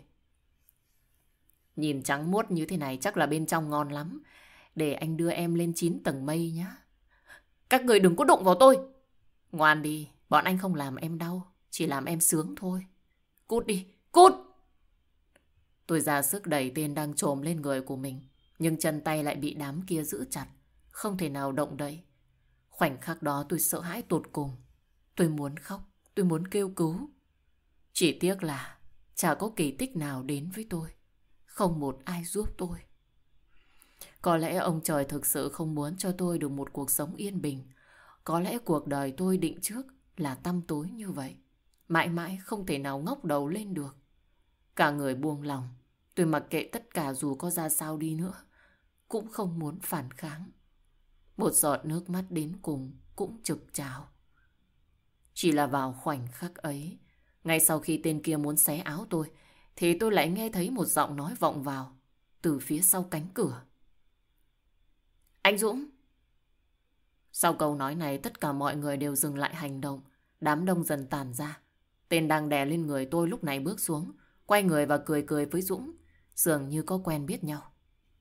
Nhìn trắng muốt như thế này chắc là bên trong ngon lắm. Để anh đưa em lên 9 tầng mây nhá. Các người đừng có đụng vào tôi. Ngoan đi, bọn anh không làm em đau, chỉ làm em sướng thôi. Cút đi, cút! Tôi ra sức đẩy tên đang trồm lên người của mình. Nhưng chân tay lại bị đám kia giữ chặt. Không thể nào động đậy. Khoảnh khắc đó tôi sợ hãi tột cùng. Tôi muốn khóc, tôi muốn kêu cứu. Chỉ tiếc là chả có kỳ tích nào đến với tôi. Không một ai giúp tôi. Có lẽ ông trời thực sự không muốn cho tôi được một cuộc sống yên bình. Có lẽ cuộc đời tôi định trước là tăm tối như vậy. Mãi mãi không thể nào ngóc đầu lên được. Cả người buông lòng. Tôi mặc kệ tất cả dù có ra sao đi nữa. Cũng không muốn phản kháng. Một giọt nước mắt đến cùng cũng trực trào. Chỉ là vào khoảnh khắc ấy, ngay sau khi tên kia muốn xé áo tôi, thì tôi lại nghe thấy một giọng nói vọng vào từ phía sau cánh cửa. Anh Dũng! Sau câu nói này tất cả mọi người đều dừng lại hành động. Đám đông dần tàn ra. Tên đang đè lên người tôi lúc này bước xuống, quay người và cười cười với Dũng, dường như có quen biết nhau.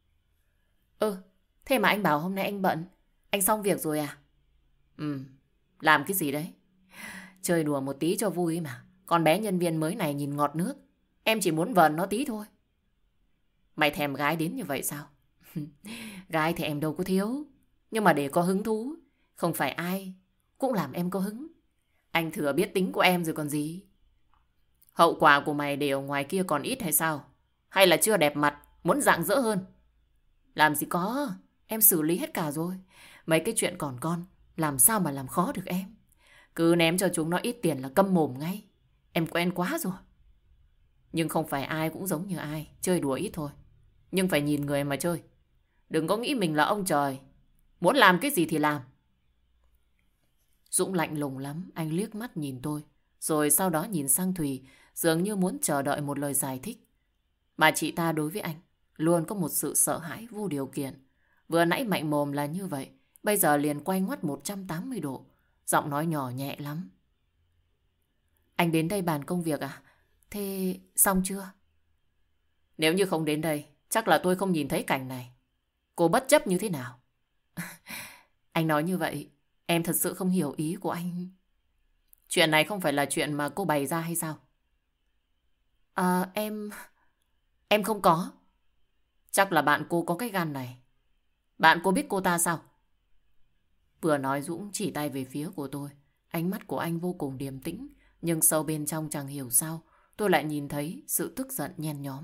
Thế mà anh bảo hôm nay anh bận. Anh xong việc rồi à? Làm cái gì đấy? Chơi đùa một tí cho vui mà. Con bé nhân viên mới này nhìn ngọt nước. Em chỉ muốn vờn nó tí thôi. Mày thèm gái đến như vậy sao? Gái thì em đâu có thiếu. Nhưng mà để có hứng thú, không phải ai cũng làm em có hứng. Anh thừa biết tính của em rồi còn gì. Hậu quả của mày để ở ngoài kia còn ít hay sao? Hay là chưa đẹp mặt, muốn rạng rỡ hơn? Làm gì có, em xử lý hết cả rồi. Mấy cái chuyện còn con, làm sao mà làm khó được em. Cứ ném cho chúng nó ít tiền là câm mồm ngay. Em quen quá rồi. Nhưng không phải ai cũng giống như ai, chơi đùa ít thôi. Nhưng phải nhìn người mà chơi. Đừng có nghĩ mình là ông trời. Muốn làm cái gì thì làm. Dũng lạnh lùng lắm, anh liếc mắt nhìn tôi. Rồi sau đó nhìn sang Thùy, dường như muốn chờ đợi một lời giải thích. Mà chị ta đối với anh luôn có một sự sợ hãi vô điều kiện. Vừa nãy mạnh mồm là như vậy, bây giờ liền quay ngoắt 180 độ. Giọng nói nhỏ nhẹ lắm. Anh đến đây bàn công việc à? Thế xong chưa? Nếu như không đến đây, chắc là tôi không nhìn thấy cảnh này. Cô bất chấp như thế nào? Anh nói như vậy, em thật sự không hiểu ý của anh. Chuyện này không phải là chuyện mà cô bày ra hay sao? Em không có. Chắc là bạn cô có cái gan này. Bạn cô biết cô ta sao? Vừa nói Dũng chỉ tay về phía của tôi. Ánh mắt của anh vô cùng điềm tĩnh. Nhưng sâu bên trong chẳng hiểu sao tôi lại nhìn thấy sự tức giận nhen nhóm.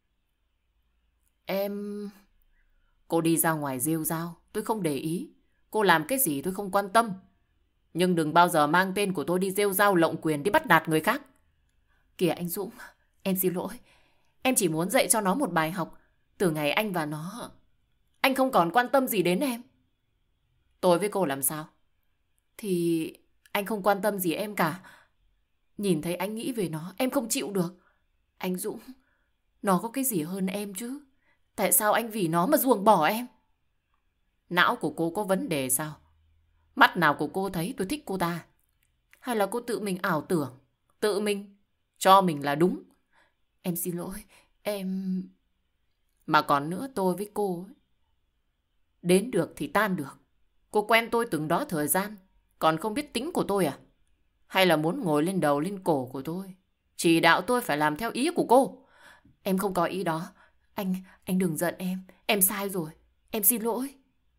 Cô đi ra ngoài rêu rao, tôi không để ý. Cô làm cái gì tôi không quan tâm. Nhưng đừng bao giờ mang tên của tôi đi rêu rao lộng quyền, đi bắt nạt người khác. Kìa anh Dũng, em xin lỗi. Em chỉ muốn dạy cho nó một bài học. Từ ngày anh không còn quan tâm gì đến em. Tôi với cô làm sao? Thì anh không quan tâm gì em cả. Nhìn thấy anh nghĩ về nó, em không chịu được. Anh Dũng, nó có cái gì hơn em chứ? Tại sao anh vì nó mà ruồng bỏ em? Não của cô có vấn đề sao? Mắt nào của cô thấy tôi thích cô ta? Hay là cô tự mình ảo tưởng, tự mình cho mình là đúng? Em xin lỗi, em... Mà còn nữa, tôi với cô ấy, đến được thì tan được. Cô quen tôi từng đó thời gian, còn không biết tính của tôi à? Hay là muốn ngồi lên đầu lên cổ của tôi, chỉ đạo tôi phải làm theo ý của cô? Em không có ý đó. Anh đừng giận em sai rồi, em xin lỗi.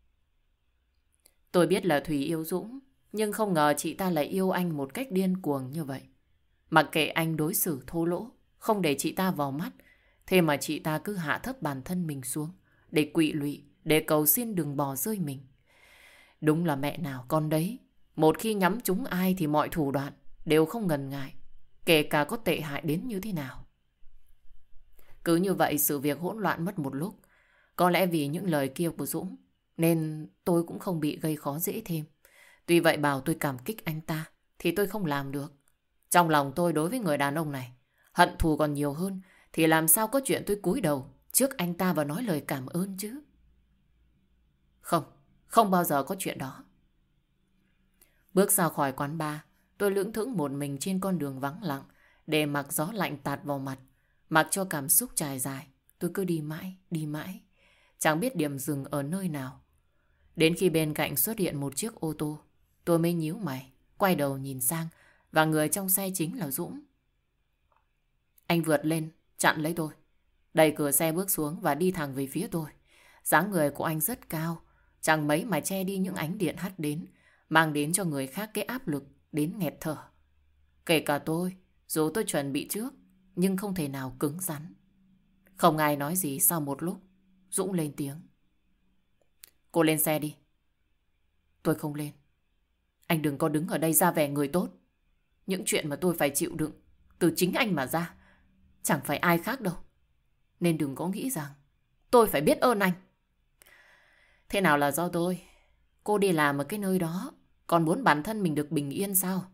Tôi biết là Thùy yêu Dũng, nhưng không ngờ chị ta lại yêu anh một cách điên cuồng như vậy. Mặc kệ anh đối xử thô lỗ, không để chị ta vào mắt, thế mà chị ta cứ hạ thấp bản thân mình xuống, để quỵ lụy, để cầu xin đừng bỏ rơi mình. Đúng là mẹ nào con đấy, một khi nhắm trúng ai thì mọi thủ đoạn đều không ngần ngại, kể cả có tệ hại đến như thế nào. Cứ như vậy sự việc hỗn loạn mất một lúc. Có lẽ vì những lời kia của Dũng nên tôi cũng không bị gây khó dễ thêm. Tuy vậy bảo tôi cảm kích anh ta thì tôi không làm được. Trong lòng tôi đối với người đàn ông này hận thù còn nhiều hơn, thì làm sao có chuyện tôi cúi đầu trước anh ta và nói lời cảm ơn chứ? Không, không bao giờ có chuyện đó. Bước ra khỏi quán bar, tôi lững thững một mình trên con đường vắng lặng, để mặc gió lạnh tạt vào mặt, mặc cho cảm xúc trải dài. Tôi cứ đi mãi, chẳng biết điểm dừng ở nơi nào. Đến khi bên cạnh xuất hiện một chiếc ô tô, tôi mới nhíu mày, quay đầu nhìn sang, và người trong xe chính là Dũng. Anh vượt lên, chặn lấy tôi, đẩy cửa xe bước xuống và đi thẳng về phía tôi. Dáng người của anh rất cao, chẳng mấy mà che đi những ánh điện hắt đến, mang đến cho người khác cái áp lực đến nghẹt thở. Kể cả tôi, dù tôi chuẩn bị trước, nhưng không thể nào cứng rắn. Không ai nói gì, sau một lúc, Dũng lên tiếng. Cô lên xe đi. Tôi không lên. Anh đừng có đứng ở đây ra vẻ người tốt. Những chuyện mà tôi phải chịu đựng từ chính anh mà ra, chẳng phải ai khác đâu. Nên đừng có nghĩ rằng tôi phải biết ơn anh. Thế nào là do tôi? Cô đi làm ở cái nơi đó, còn muốn bản thân mình được bình yên sao?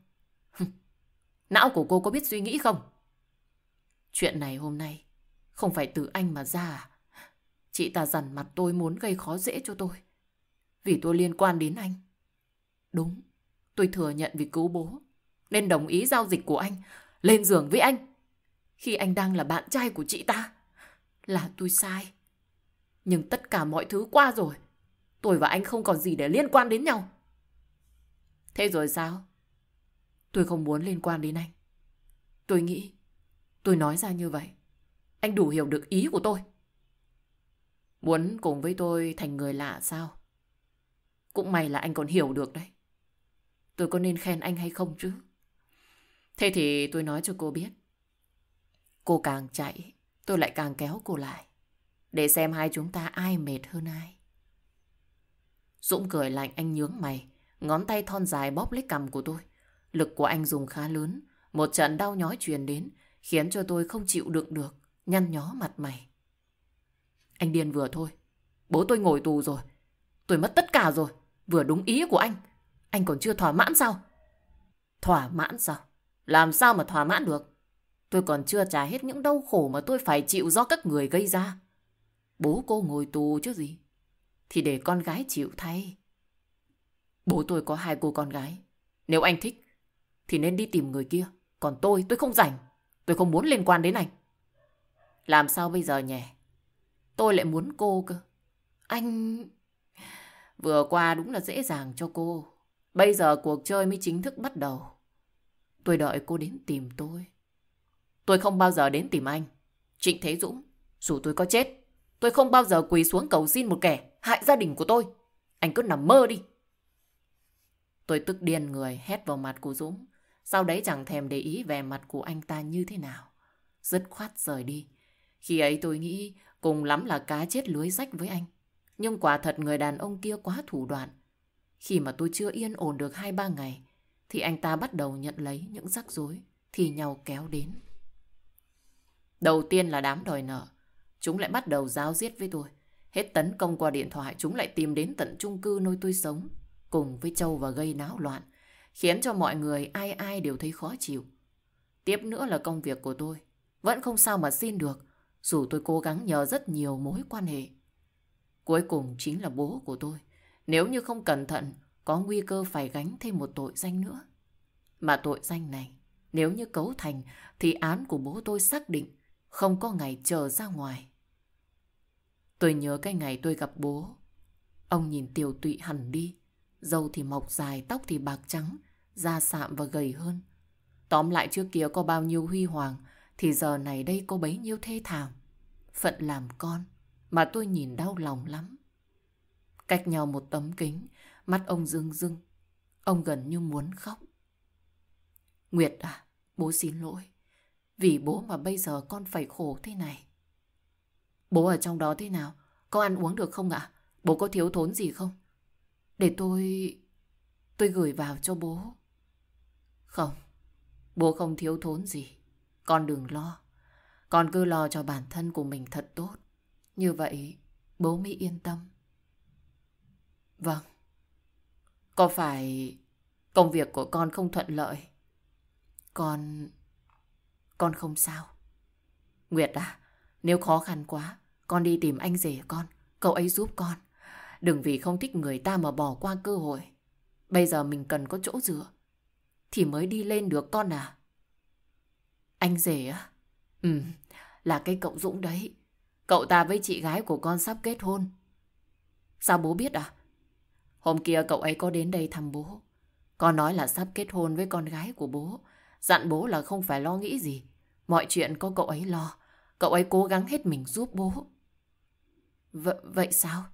Não của cô có biết suy nghĩ không? Chuyện này hôm nay không phải từ anh mà ra à? Chị ta dằn mặt tôi muốn gây khó dễ cho tôi, vì tôi liên quan đến anh. Đúng, tôi thừa nhận vì cứu bố nên đồng ý giao dịch của anh lên giường với anh khi anh đang là bạn trai của chị ta. Là tôi sai. Nhưng tất cả mọi thứ qua rồi, tôi và anh không còn gì để liên quan đến nhau. Thế rồi sao? Tôi không muốn liên quan đến anh. Tôi nghĩ tôi nói ra như vậy anh đủ hiểu được ý của tôi. Muốn cùng với tôi thành người lạ sao? Cũng may là anh còn hiểu được đấy. Tôi có nên khen anh hay không chứ? Thế thì tôi nói cho cô biết, cô càng chạy, tôi lại càng kéo cô lại, để xem hai chúng ta ai mệt hơn ai. Dũng cười lạnh, anh nhướng mày, ngón tay thon dài bóp lấy cằm của tôi. Lực của anh dùng khá lớn, một trận đau nhói truyền đến, khiến cho tôi không chịu đựng được, nhăn nhó mặt mày. Anh điên vừa thôi. Bố tôi ngồi tù rồi, tôi mất tất cả rồi, vừa đúng ý của anh còn chưa thỏa mãn sao? Thỏa mãn sao? Làm sao mà thỏa mãn được? Tôi còn chưa trả hết những đau khổ mà tôi phải chịu do các người gây ra. Bố cô ngồi tù chứ gì, thì để con gái chịu thay. Bố tôi có 2 cô con gái. Nếu anh thích thì nên đi tìm người kia. Còn tôi không rảnh. Tôi không muốn liên quan đến anh. Làm sao bây giờ nhỉ? Tôi lại muốn cô cơ. Anh... Vừa qua đúng là dễ dàng cho cô. Bây giờ cuộc chơi mới chính thức bắt đầu. Tôi đợi cô đến tìm tôi. Tôi không bao giờ đến tìm anh. Trịnh Thế Dũng, dù tôi có chết, tôi không bao giờ quỳ xuống cầu xin một kẻ hại gia đình của tôi. Anh cứ nằm mơ đi. Tôi tức điên người hét vào mặt của Dũng. Sau đấy chẳng thèm để ý vẻ mặt của anh ta như thế nào. Dứt khoát rời đi. Khi ấy tôi nghĩ cùng lắm là cá chết lưới rách với anh. Nhưng quả thật người đàn ông kia quá thủ đoạn. Khi mà tôi chưa yên ổn được 2-3 ngày, thì anh ta bắt đầu nhận lấy những rắc rối thì nhau kéo đến. Đầu tiên là đám đòi nợ. Chúng lại bắt đầu giáo giết với tôi. Hết tấn công qua điện thoại, chúng lại tìm đến tận chung cư nơi tôi sống, cùng với Châu và gây náo loạn, khiến cho mọi người ai ai đều thấy khó chịu. Tiếp nữa là công việc của tôi. Vẫn không sao mà xin được, dù tôi cố gắng nhờ rất nhiều mối quan hệ. Cuối cùng chính là bố của tôi. Nếu như không cẩn thận, có nguy cơ phải gánh thêm một tội danh nữa. Mà tội danh này, nếu như cấu thành, thì án của bố tôi xác định không có ngày chờ ra ngoài. Tôi nhớ cái ngày tôi gặp bố. Ông nhìn tiều tụy hẳn đi. Râu thì mọc dài, tóc thì bạc trắng, da sạm và gầy hơn. Tóm lại trước kia có bao nhiêu huy hoàng, thì giờ này đây có bấy nhiêu thê thảm. Phận làm con mà tôi nhìn đau lòng lắm. Cách nhau một tấm kính, mắt ông rưng rưng. Ông gần như muốn khóc. Nguyệt à, bố xin lỗi. Vì bố mà bây giờ con phải khổ thế này. Bố ở trong đó thế nào? Có ăn uống được không ạ? Bố có thiếu thốn gì không? Để tôi gửi vào cho bố. Không, bố không thiếu thốn gì. Con đừng lo. Con cứ lo cho bản thân của mình thật tốt. Như vậy bố mới yên tâm. Vâng. Có phải công việc của con không thuận lợi? Con không sao. Nguyệt à, nếu khó khăn quá, con đi tìm anh rể con. Cậu ấy giúp con. Đừng vì không thích người ta mà bỏ qua cơ hội. Bây giờ mình cần có chỗ dựa thì mới đi lên được con à. Anh rể á? Là cái cậu Dũng đấy. Cậu ta với chị gái của con sắp kết hôn. Sao bố biết à? Hôm kia cậu ấy có đến đây thăm bố. Con nói là sắp kết hôn với con gái của bố. Dặn bố là không phải lo nghĩ gì. Mọi chuyện có cậu ấy lo. Cậu ấy cố gắng hết mình giúp bố. Vậy sao?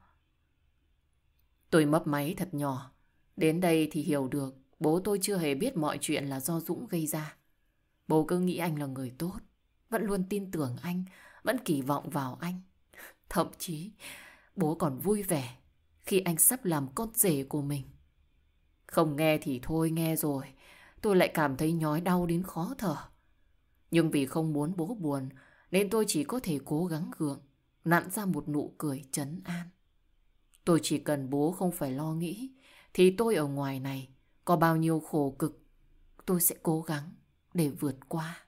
Tôi mấp máy thật nhỏ. Đến đây thì hiểu được bố tôi chưa hề biết mọi chuyện là do Dũng gây ra. Bố cứ nghĩ anh là người tốt, vẫn luôn tin tưởng anh, vẫn kỳ vọng vào anh. Thậm chí bố còn vui vẻ khi anh sắp làm con rể của mình. Không nghe thì thôi, nghe rồi tôi lại cảm thấy nhói đau đến khó thở. Nhưng vì không muốn bố buồn nên tôi chỉ có thể cố gắng gượng, nặn ra một nụ cười trấn an. Tôi chỉ cần bố không phải lo nghĩ thì tôi ở ngoài này có bao nhiêu khổ cực tôi sẽ cố gắng để vượt qua.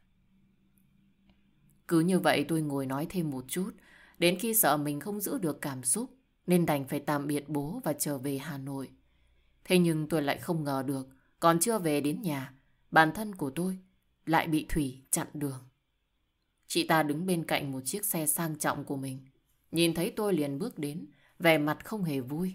Cứ như vậy tôi ngồi nói thêm một chút, đến khi sợ mình không giữ được cảm xúc nên đành phải tạm biệt bố và trở về Hà Nội. Thế nhưng tôi lại không ngờ được, còn chưa về đến nhà, bản thân của tôi lại bị Thủy chặn đường. Chị ta đứng bên cạnh một chiếc xe sang trọng của mình, nhìn thấy tôi liền bước đến, vẻ mặt không hề vui.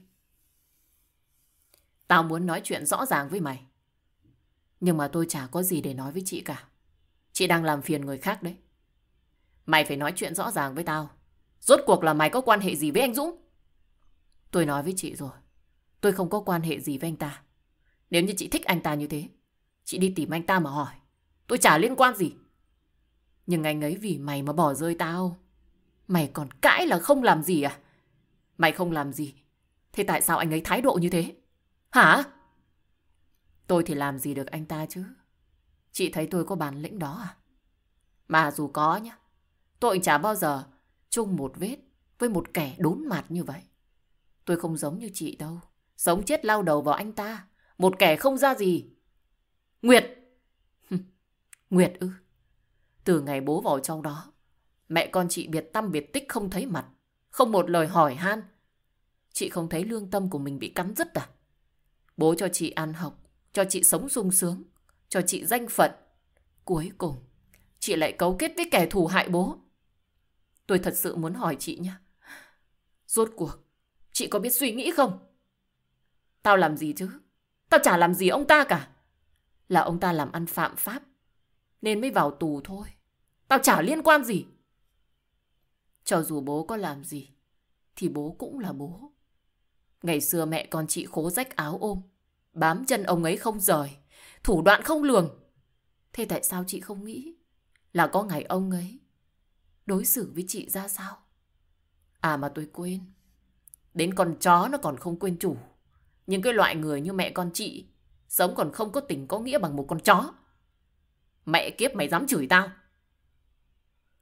Tao muốn nói chuyện rõ ràng với mày. Nhưng mà tôi chả có gì để nói với chị cả. Chị đang làm phiền người khác đấy. Mày phải nói chuyện rõ ràng với tao. Rốt cuộc là mày có quan hệ gì với anh Dũng? Tôi nói với chị rồi, tôi không có quan hệ gì với anh ta. Nếu như chị thích anh ta như thế, chị đi tìm anh ta mà hỏi. Tôi chả liên quan gì. Nhưng anh ấy vì mày mà bỏ rơi tao. Mày còn cãi là không làm gì à? Mày không làm gì, thế tại sao anh ấy thái độ như thế? Hả? Tôi thì làm gì được anh ta chứ? Chị thấy tôi có bản lĩnh đó à? Mà dù có nhá, tôi chả bao giờ chung một vết với một kẻ đốn mặt như vậy. Tôi không giống như chị đâu. Sống chết lao đầu vào anh ta. Một kẻ không ra gì. Nguyệt! Nguyệt ư? Từ ngày bố vào trong đó, mẹ con chị biệt tăm biệt tích không thấy mặt. Không một lời hỏi han. Chị không thấy lương tâm của mình bị cắn rứt à? Bố cho chị ăn học, cho chị sống sung sướng, cho chị danh phận. Cuối cùng, chị lại cấu kết với kẻ thù hại bố. Tôi thật sự muốn hỏi chị nhé. Rốt cuộc, chị có biết suy nghĩ không? Tao làm gì chứ? Tao chả làm gì ông ta cả. Là ông ta làm ăn phạm pháp nên mới vào tù thôi. Tao chả liên quan gì. Cho dù bố có làm gì thì bố cũng là bố. Ngày xưa mẹ con chị khố rách áo ôm, bám chân ông ấy không rời, thủ đoạn không lường. Thế tại sao chị không nghĩ là có ngày ông ấy đối xử với chị ra sao? À mà tôi quên, đến con chó nó còn không quên chủ. Nhưng cái loại người như mẹ con chị sống còn không có tình có nghĩa bằng một con chó. Mẹ kiếp mày dám chửi tao?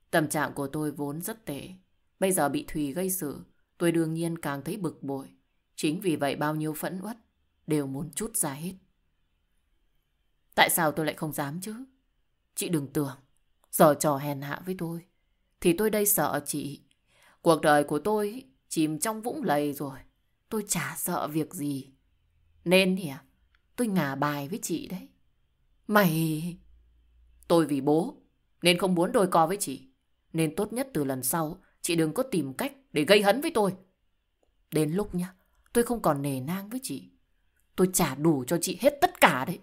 Tâm trạng của tôi vốn rất tệ. Bây giờ bị Thùy gây sự, tôi đương nhiên càng thấy bực bội. Chính vì vậy bao nhiêu phẫn uất đều muốn trút ra hết. Tại sao tôi lại không dám chứ? Chị đừng tưởng giở trò hèn hạ với tôi. Thì tôi đây sợ chị. Cuộc đời của tôi chìm trong vũng lầy rồi. Tôi chả sợ việc gì. Nên thì tôi ngả bài với chị đấy. Mày... Tôi vì bố nên không muốn đôi co với chị. Nên tốt nhất từ lần sau chị đừng có tìm cách để gây hấn với tôi. Đến lúc nhá, tôi không còn nề nang với chị. Tôi trả đủ cho chị hết tất cả đấy.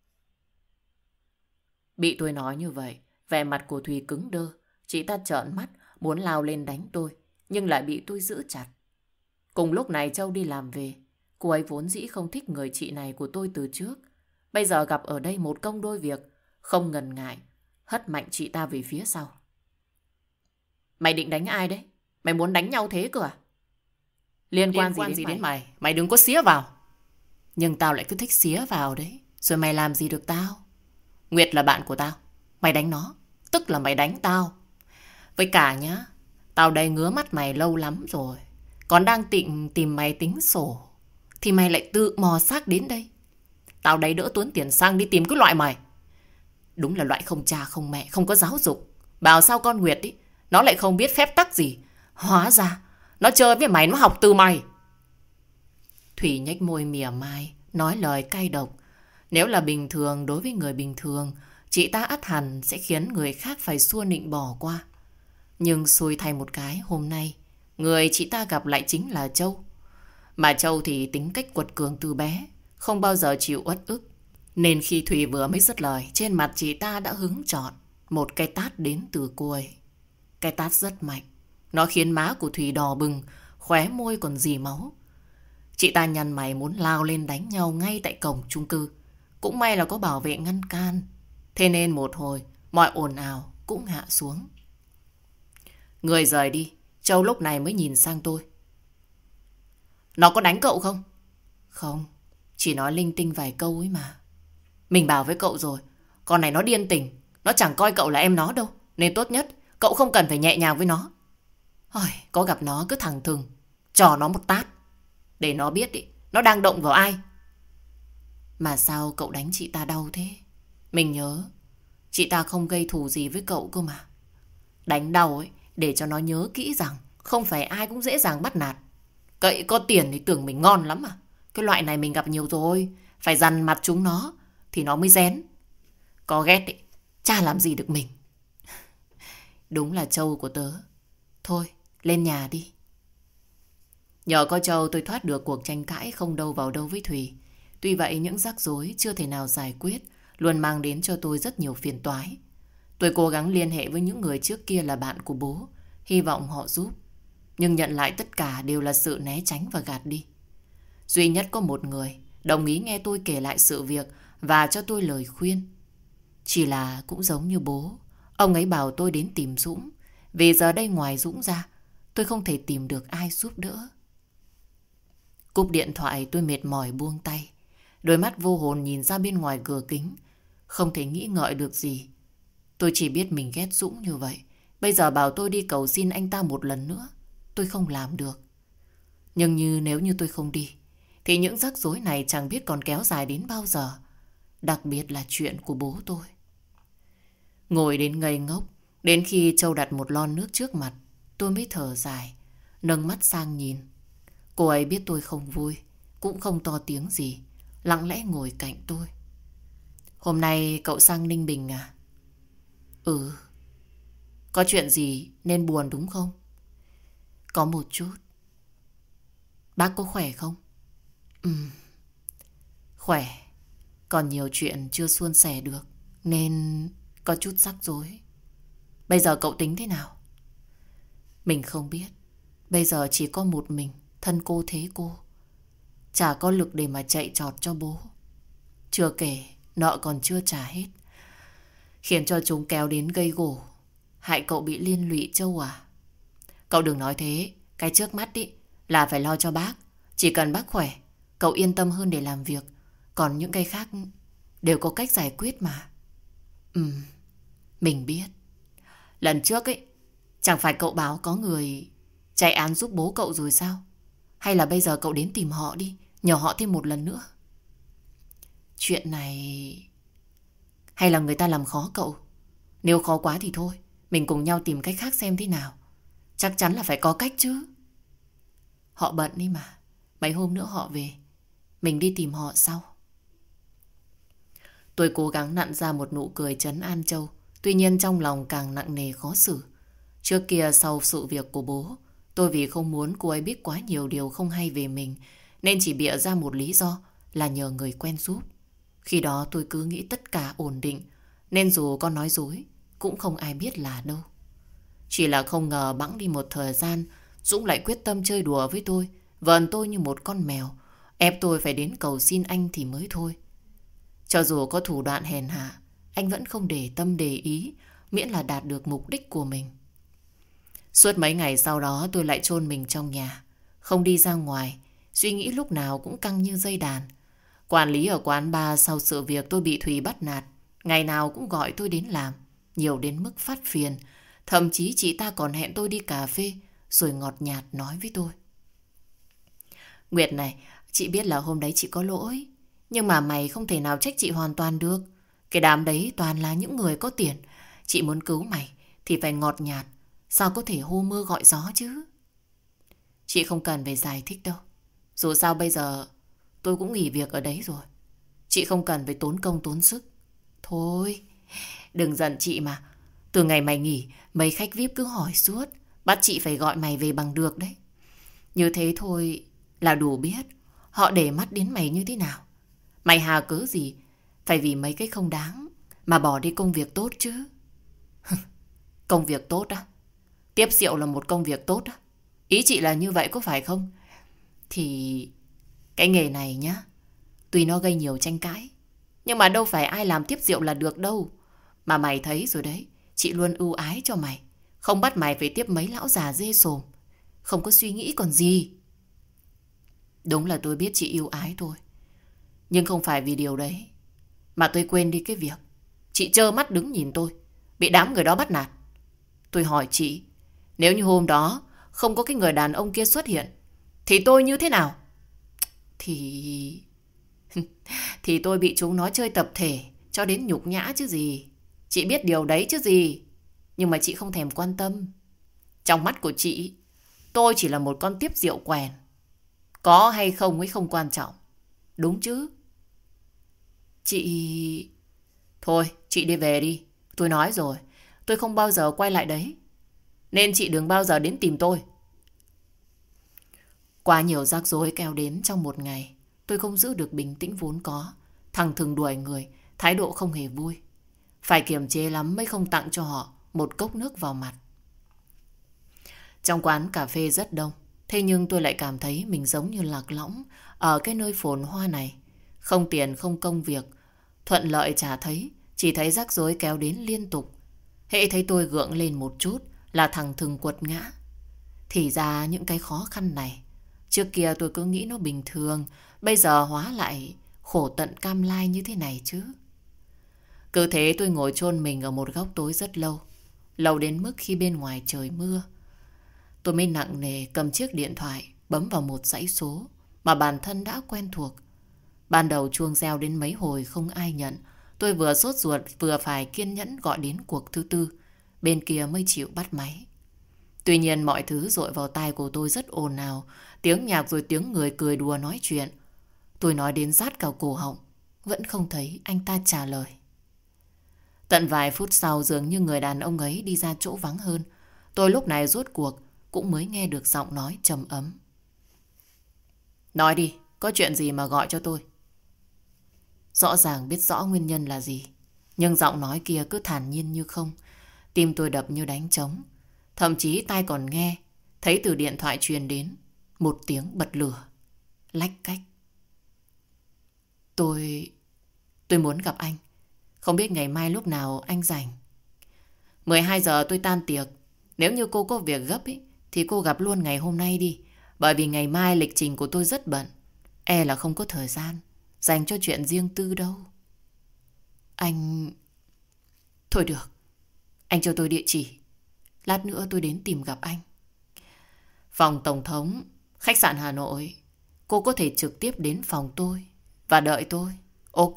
Bị tôi nói như vậy, vẻ mặt của Thùy cứng đơ. Chị ta trợn mắt, muốn lao lên đánh tôi, nhưng lại bị tôi giữ chặt. Cùng lúc này Châu đi làm về. Cô ấy vốn dĩ không thích người chị này của tôi từ trước. Bây giờ gặp ở đây một công đôi việc, không ngần ngại, hất mạnh chị ta về phía sau. Mày định đánh ai đấy? Mày muốn đánh nhau thế cơ à? Liên quan gì đến mày? Mày đừng có xía vào. Nhưng tao lại cứ thích xía vào đấy. Rồi mày làm gì được tao? Nguyệt là bạn của tao. Mày đánh nó, tức là mày đánh tao. Với cả nhá, tao đây ngứa mắt mày lâu lắm rồi. Còn đang định tìm mày tính sổ, thì mày lại tự mò xác đến đây. Tao đây đỡ tốn tiền xăng đi tìm cái loại mày. Đúng là loại không cha không mẹ, không có giáo dục. Bảo sao con Nguyệt ý, nó lại không biết phép tắc gì. Hóa ra nó chơi với mày, nó học từ mày. Thủy nhếch môi mỉa mai, nói lời cay độc. Nếu là bình thường, đối với người bình thường, chị ta ắt hẳn sẽ khiến người khác phải xua nịnh bỏ qua. Nhưng xui thay một cái, hôm nay người chị ta gặp lại chính là Châu. Mà Châu thì tính cách quật cường từ bé, không bao giờ chịu uất ức. Nên khi Thùy vừa mới dứt lời, trên mặt chị ta đã hứng chọn một cái tát đến từ cô ấy. Cái tát rất mạnh. Nó khiến má của Thùy đỏ bừng, khóe môi còn rỉ máu. Chị ta nhăn mày muốn lao lên đánh nhau ngay tại cổng chung cư. Cũng may là có bảo vệ ngăn can. Thế nên một hồi mọi ồn ào cũng hạ xuống. Người rời đi, Châu lúc này mới nhìn sang tôi. Nó có đánh cậu không? Không, chỉ nói linh tinh vài câu ấy mà. Mình bảo với cậu rồi, con này nó điên tình. Nó chẳng coi cậu là em nó đâu. Nên tốt nhất cậu không cần phải nhẹ nhàng với nó. Ôi, có gặp nó cứ thẳng thừng trò nó một tát, để nó biết ý, nó đang động vào ai. Mà sao cậu đánh chị ta đau thế? Mình nhớ chị ta không gây thù gì với cậu cơ mà. Đánh đau ấy để cho nó nhớ kỹ rằng không phải ai cũng dễ dàng bắt nạt. Cậy có tiền thì tưởng mình ngon lắm à? Cái loại này mình gặp nhiều rồi. Phải dằn mặt chúng nó thì nó mới rén. Có ghét ấy, chả làm gì được mình. Đúng là Châu của tớ. Thôi, lên nhà đi. Nhờ có Châu tôi thoát được cuộc tranh cãi không đâu vào đâu với Thùy. Tuy vậy những rắc rối chưa thể nào giải quyết luôn mang đến cho tôi rất nhiều phiền toái. Tôi cố gắng liên hệ với những người trước kia là bạn của bố, hy vọng họ giúp. Nhưng nhận lại tất cả đều là sự né tránh và gạt đi. Duy nhất có một người đồng ý nghe tôi kể lại sự việc và cho tôi lời khuyên. Chỉ là cũng giống như bố, ông ấy bảo tôi đến tìm Dũng. Vì giờ đây ngoài Dũng ra, tôi không thể tìm được ai giúp đỡ. Cúp điện thoại tôi mệt mỏi buông tay. Đôi mắt vô hồn nhìn ra bên ngoài cửa kính. Không thể nghĩ ngợi được gì. Tôi chỉ biết mình ghét Dũng như vậy. Bây giờ bảo tôi đi cầu xin anh ta một lần nữa, tôi không làm được. Nhưng nếu như tôi không đi, thì những rắc rối này chẳng biết còn kéo dài đến bao giờ. Đặc biệt là chuyện của bố tôi. Ngồi đến ngây ngốc, đến khi Châu đặt một lon nước trước mặt, tôi mới thở dài, nâng mắt sang nhìn. Cô ấy biết tôi không vui, cũng không to tiếng gì, lặng lẽ ngồi cạnh tôi. Hôm nay cậu sang Ninh Bình à? Ừ. Có chuyện gì nên buồn đúng không? Có một chút. Bác có khỏe không? Khỏe. Còn nhiều chuyện chưa suôn sẻ được, nên có chút rắc rối. Bây giờ cậu tính thế nào? Mình không biết. Bây giờ chỉ có một mình, thân cô thế cô. Chả có lực để mà chạy trọt cho bố. Chưa kể nợ còn chưa trả hết, khiến cho chúng kéo đến gây gổ, hại cậu bị liên lụy. Châu à, cậu đừng nói thế. Cái trước mắt ý là phải lo cho bác. Chỉ cần bác khỏe, cậu yên tâm hơn để làm việc. Còn những cái khác đều có cách giải quyết mà. Mình biết. Lần trước ấy Chẳng phải cậu báo có người chạy án giúp bố cậu rồi sao? Hay là bây giờ cậu đến tìm họ đi, nhờ họ thêm một lần nữa? Chuyện này... Hay là người ta làm khó cậu? Nếu khó quá thì thôi, mình cùng nhau tìm cách khác xem thế nào. Chắc chắn là phải có cách chứ. Họ bận đi mà. Mấy hôm nữa họ về, mình đi tìm họ sau. Tôi cố gắng nặn ra một nụ cười trấn an Châu. Tuy nhiên trong lòng càng nặng nề khó xử. Trước kia sau sự việc của bố, tôi vì không muốn cô ấy biết quá nhiều điều không hay về mình, nên chỉ bịa ra một lý do là nhờ người quen giúp. Khi đó tôi cứ nghĩ tất cả ổn định, nên dù có nói dối cũng không ai biết là đâu. Chỉ là không ngờ bẵng đi một thời gian, Dũng lại quyết tâm chơi đùa với tôi, vờn tôi như một con mèo, ép tôi phải đến cầu xin anh thì mới thôi. Cho dù có thủ đoạn hèn hạ, anh vẫn không để tâm để ý, miễn là đạt được mục đích của mình. Suốt mấy ngày sau đó tôi lại chôn mình trong nhà, không đi ra ngoài, suy nghĩ lúc nào cũng căng như dây đàn. Quản lý ở quán bar sau sự việc tôi bị Thùy bắt nạt, ngày nào cũng gọi tôi đến làm, nhiều đến mức phát phiền. Thậm chí chị ta còn hẹn tôi đi cà phê, rồi ngọt nhạt nói với tôi: Nguyệt này, chị biết là hôm đấy chị có lỗi, nhưng mà mày không thể nào trách chị hoàn toàn được. Cái đám đấy toàn là những người có tiền. Chị muốn cứu mày thì phải ngọt nhạt, sao có thể hô mưa gọi gió chứ. Chị không cần phải giải thích đâu. Dù sao bây giờ tôi cũng nghỉ việc ở đấy rồi. Chị không cần phải tốn công tốn sức. Thôi, đừng giận chị mà. Từ ngày mày nghỉ, mấy khách VIP cứ hỏi suốt, bắt chị phải gọi mày về bằng được đấy. Như thế thôi là đủ biết họ để mắt đến mày như thế nào. Mày hà cớ gì phải vì mấy cái không đáng mà bỏ đi công việc tốt chứ. Công việc tốt á? Tiếp rượu là một công việc tốt á? Ý chị là như vậy có phải không? Thì cái nghề này nhá, tuy nó gây nhiều tranh cãi, nhưng mà đâu phải ai làm tiếp rượu là được đâu. Mà mày thấy rồi đấy, chị luôn ưu ái cho mày, không bắt mày phải tiếp mấy lão già dê sồm, không có suy nghĩ còn gì. Đúng là tôi biết chị yêu ái thôi, nhưng không phải vì điều đấy mà tôi quên đi cái việc chị trơ mắt đứng nhìn tôi bị đám người đó bắt nạt. Tôi hỏi chị, nếu như hôm đó không có cái người đàn ông kia xuất hiện thì tôi như thế nào? Thì... thì tôi bị chúng nó chơi tập thể cho đến nhục nhã chứ gì. Chị biết điều đấy chứ gì. Nhưng mà chị không thèm quan tâm. Trong mắt của chị, tôi chỉ là một con tiếp rượu quèn. Có hay không ấy không quan trọng. Đúng chứ? Chị... Thôi, chị đi về đi. Tôi nói rồi, tôi không bao giờ quay lại đấy. Nên chị đừng bao giờ đến tìm tôi. Quá nhiều rắc rối kéo đến trong một ngày, tôi không giữ được bình tĩnh vốn có. Thằng Thừng đuổi người, thái độ không hề vui. Phải kiềm chế lắm mới không tặng cho họ một cốc nước vào mặt. Trong quán cà phê rất đông, thế nhưng tôi lại cảm thấy mình giống như lạc lõng ở cái nơi phồn hoa này. Không tiền không công việc, thuận lợi chả thấy, chỉ thấy rắc rối kéo đến liên tục. Hễ thấy tôi gượng lên một chút là thằng Thừng quật ngã. Thì ra những cái khó khăn này, trước kia tôi cứ nghĩ nó bình thường, bây giờ hóa lại khổ tận cam lai như thế này chứ. Cứ thế tôi ngồi chôn mình ở một góc tối rất lâu. Lâu đến mức khi bên ngoài trời mưa, tôi mới nặng nề cầm chiếc điện thoại bấm vào một dãy số mà bản thân đã quen thuộc. Ban đầu chuông reo đến mấy hồi không ai nhận. Tôi vừa sốt ruột vừa phải kiên nhẫn gọi đến cuộc thứ tư, bên kia mới chịu bắt máy. Tuy nhiên mọi thứ dội vào tai của tôi rất ồn ào, tiếng nhạc rồi tiếng người cười đùa nói chuyện. Tôi nói đến rát cả cổ họng, vẫn không thấy anh ta trả lời. Tận vài phút sau dường như người đàn ông ấy đi ra chỗ vắng hơn. Tôi lúc này rốt cuộc cũng mới nghe được giọng nói trầm ấm. Nói đi, có chuyện gì mà gọi cho tôi? Rõ ràng biết rõ nguyên nhân là gì, nhưng giọng nói kia cứ thản nhiên như không. Tim tôi đập như đánh trống. Thậm chí tai còn nghe thấy từ điện thoại truyền đến một tiếng bật lửa lách cách. Tôi muốn gặp anh. Không biết ngày mai lúc nào anh rảnh. 12 giờ tôi tan tiệc. Nếu như cô có việc gấp ý, thì cô gặp luôn ngày hôm nay đi. Bởi vì ngày mai lịch trình của tôi rất bận. E là không có thời gian dành cho chuyện riêng tư đâu. Anh... Thôi được, anh cho tôi địa chỉ. Lát nữa tôi đến tìm gặp anh. Phòng Tổng thống, khách sạn Hà Nội. Cô có thể trực tiếp đến phòng tôi và đợi tôi. Ok.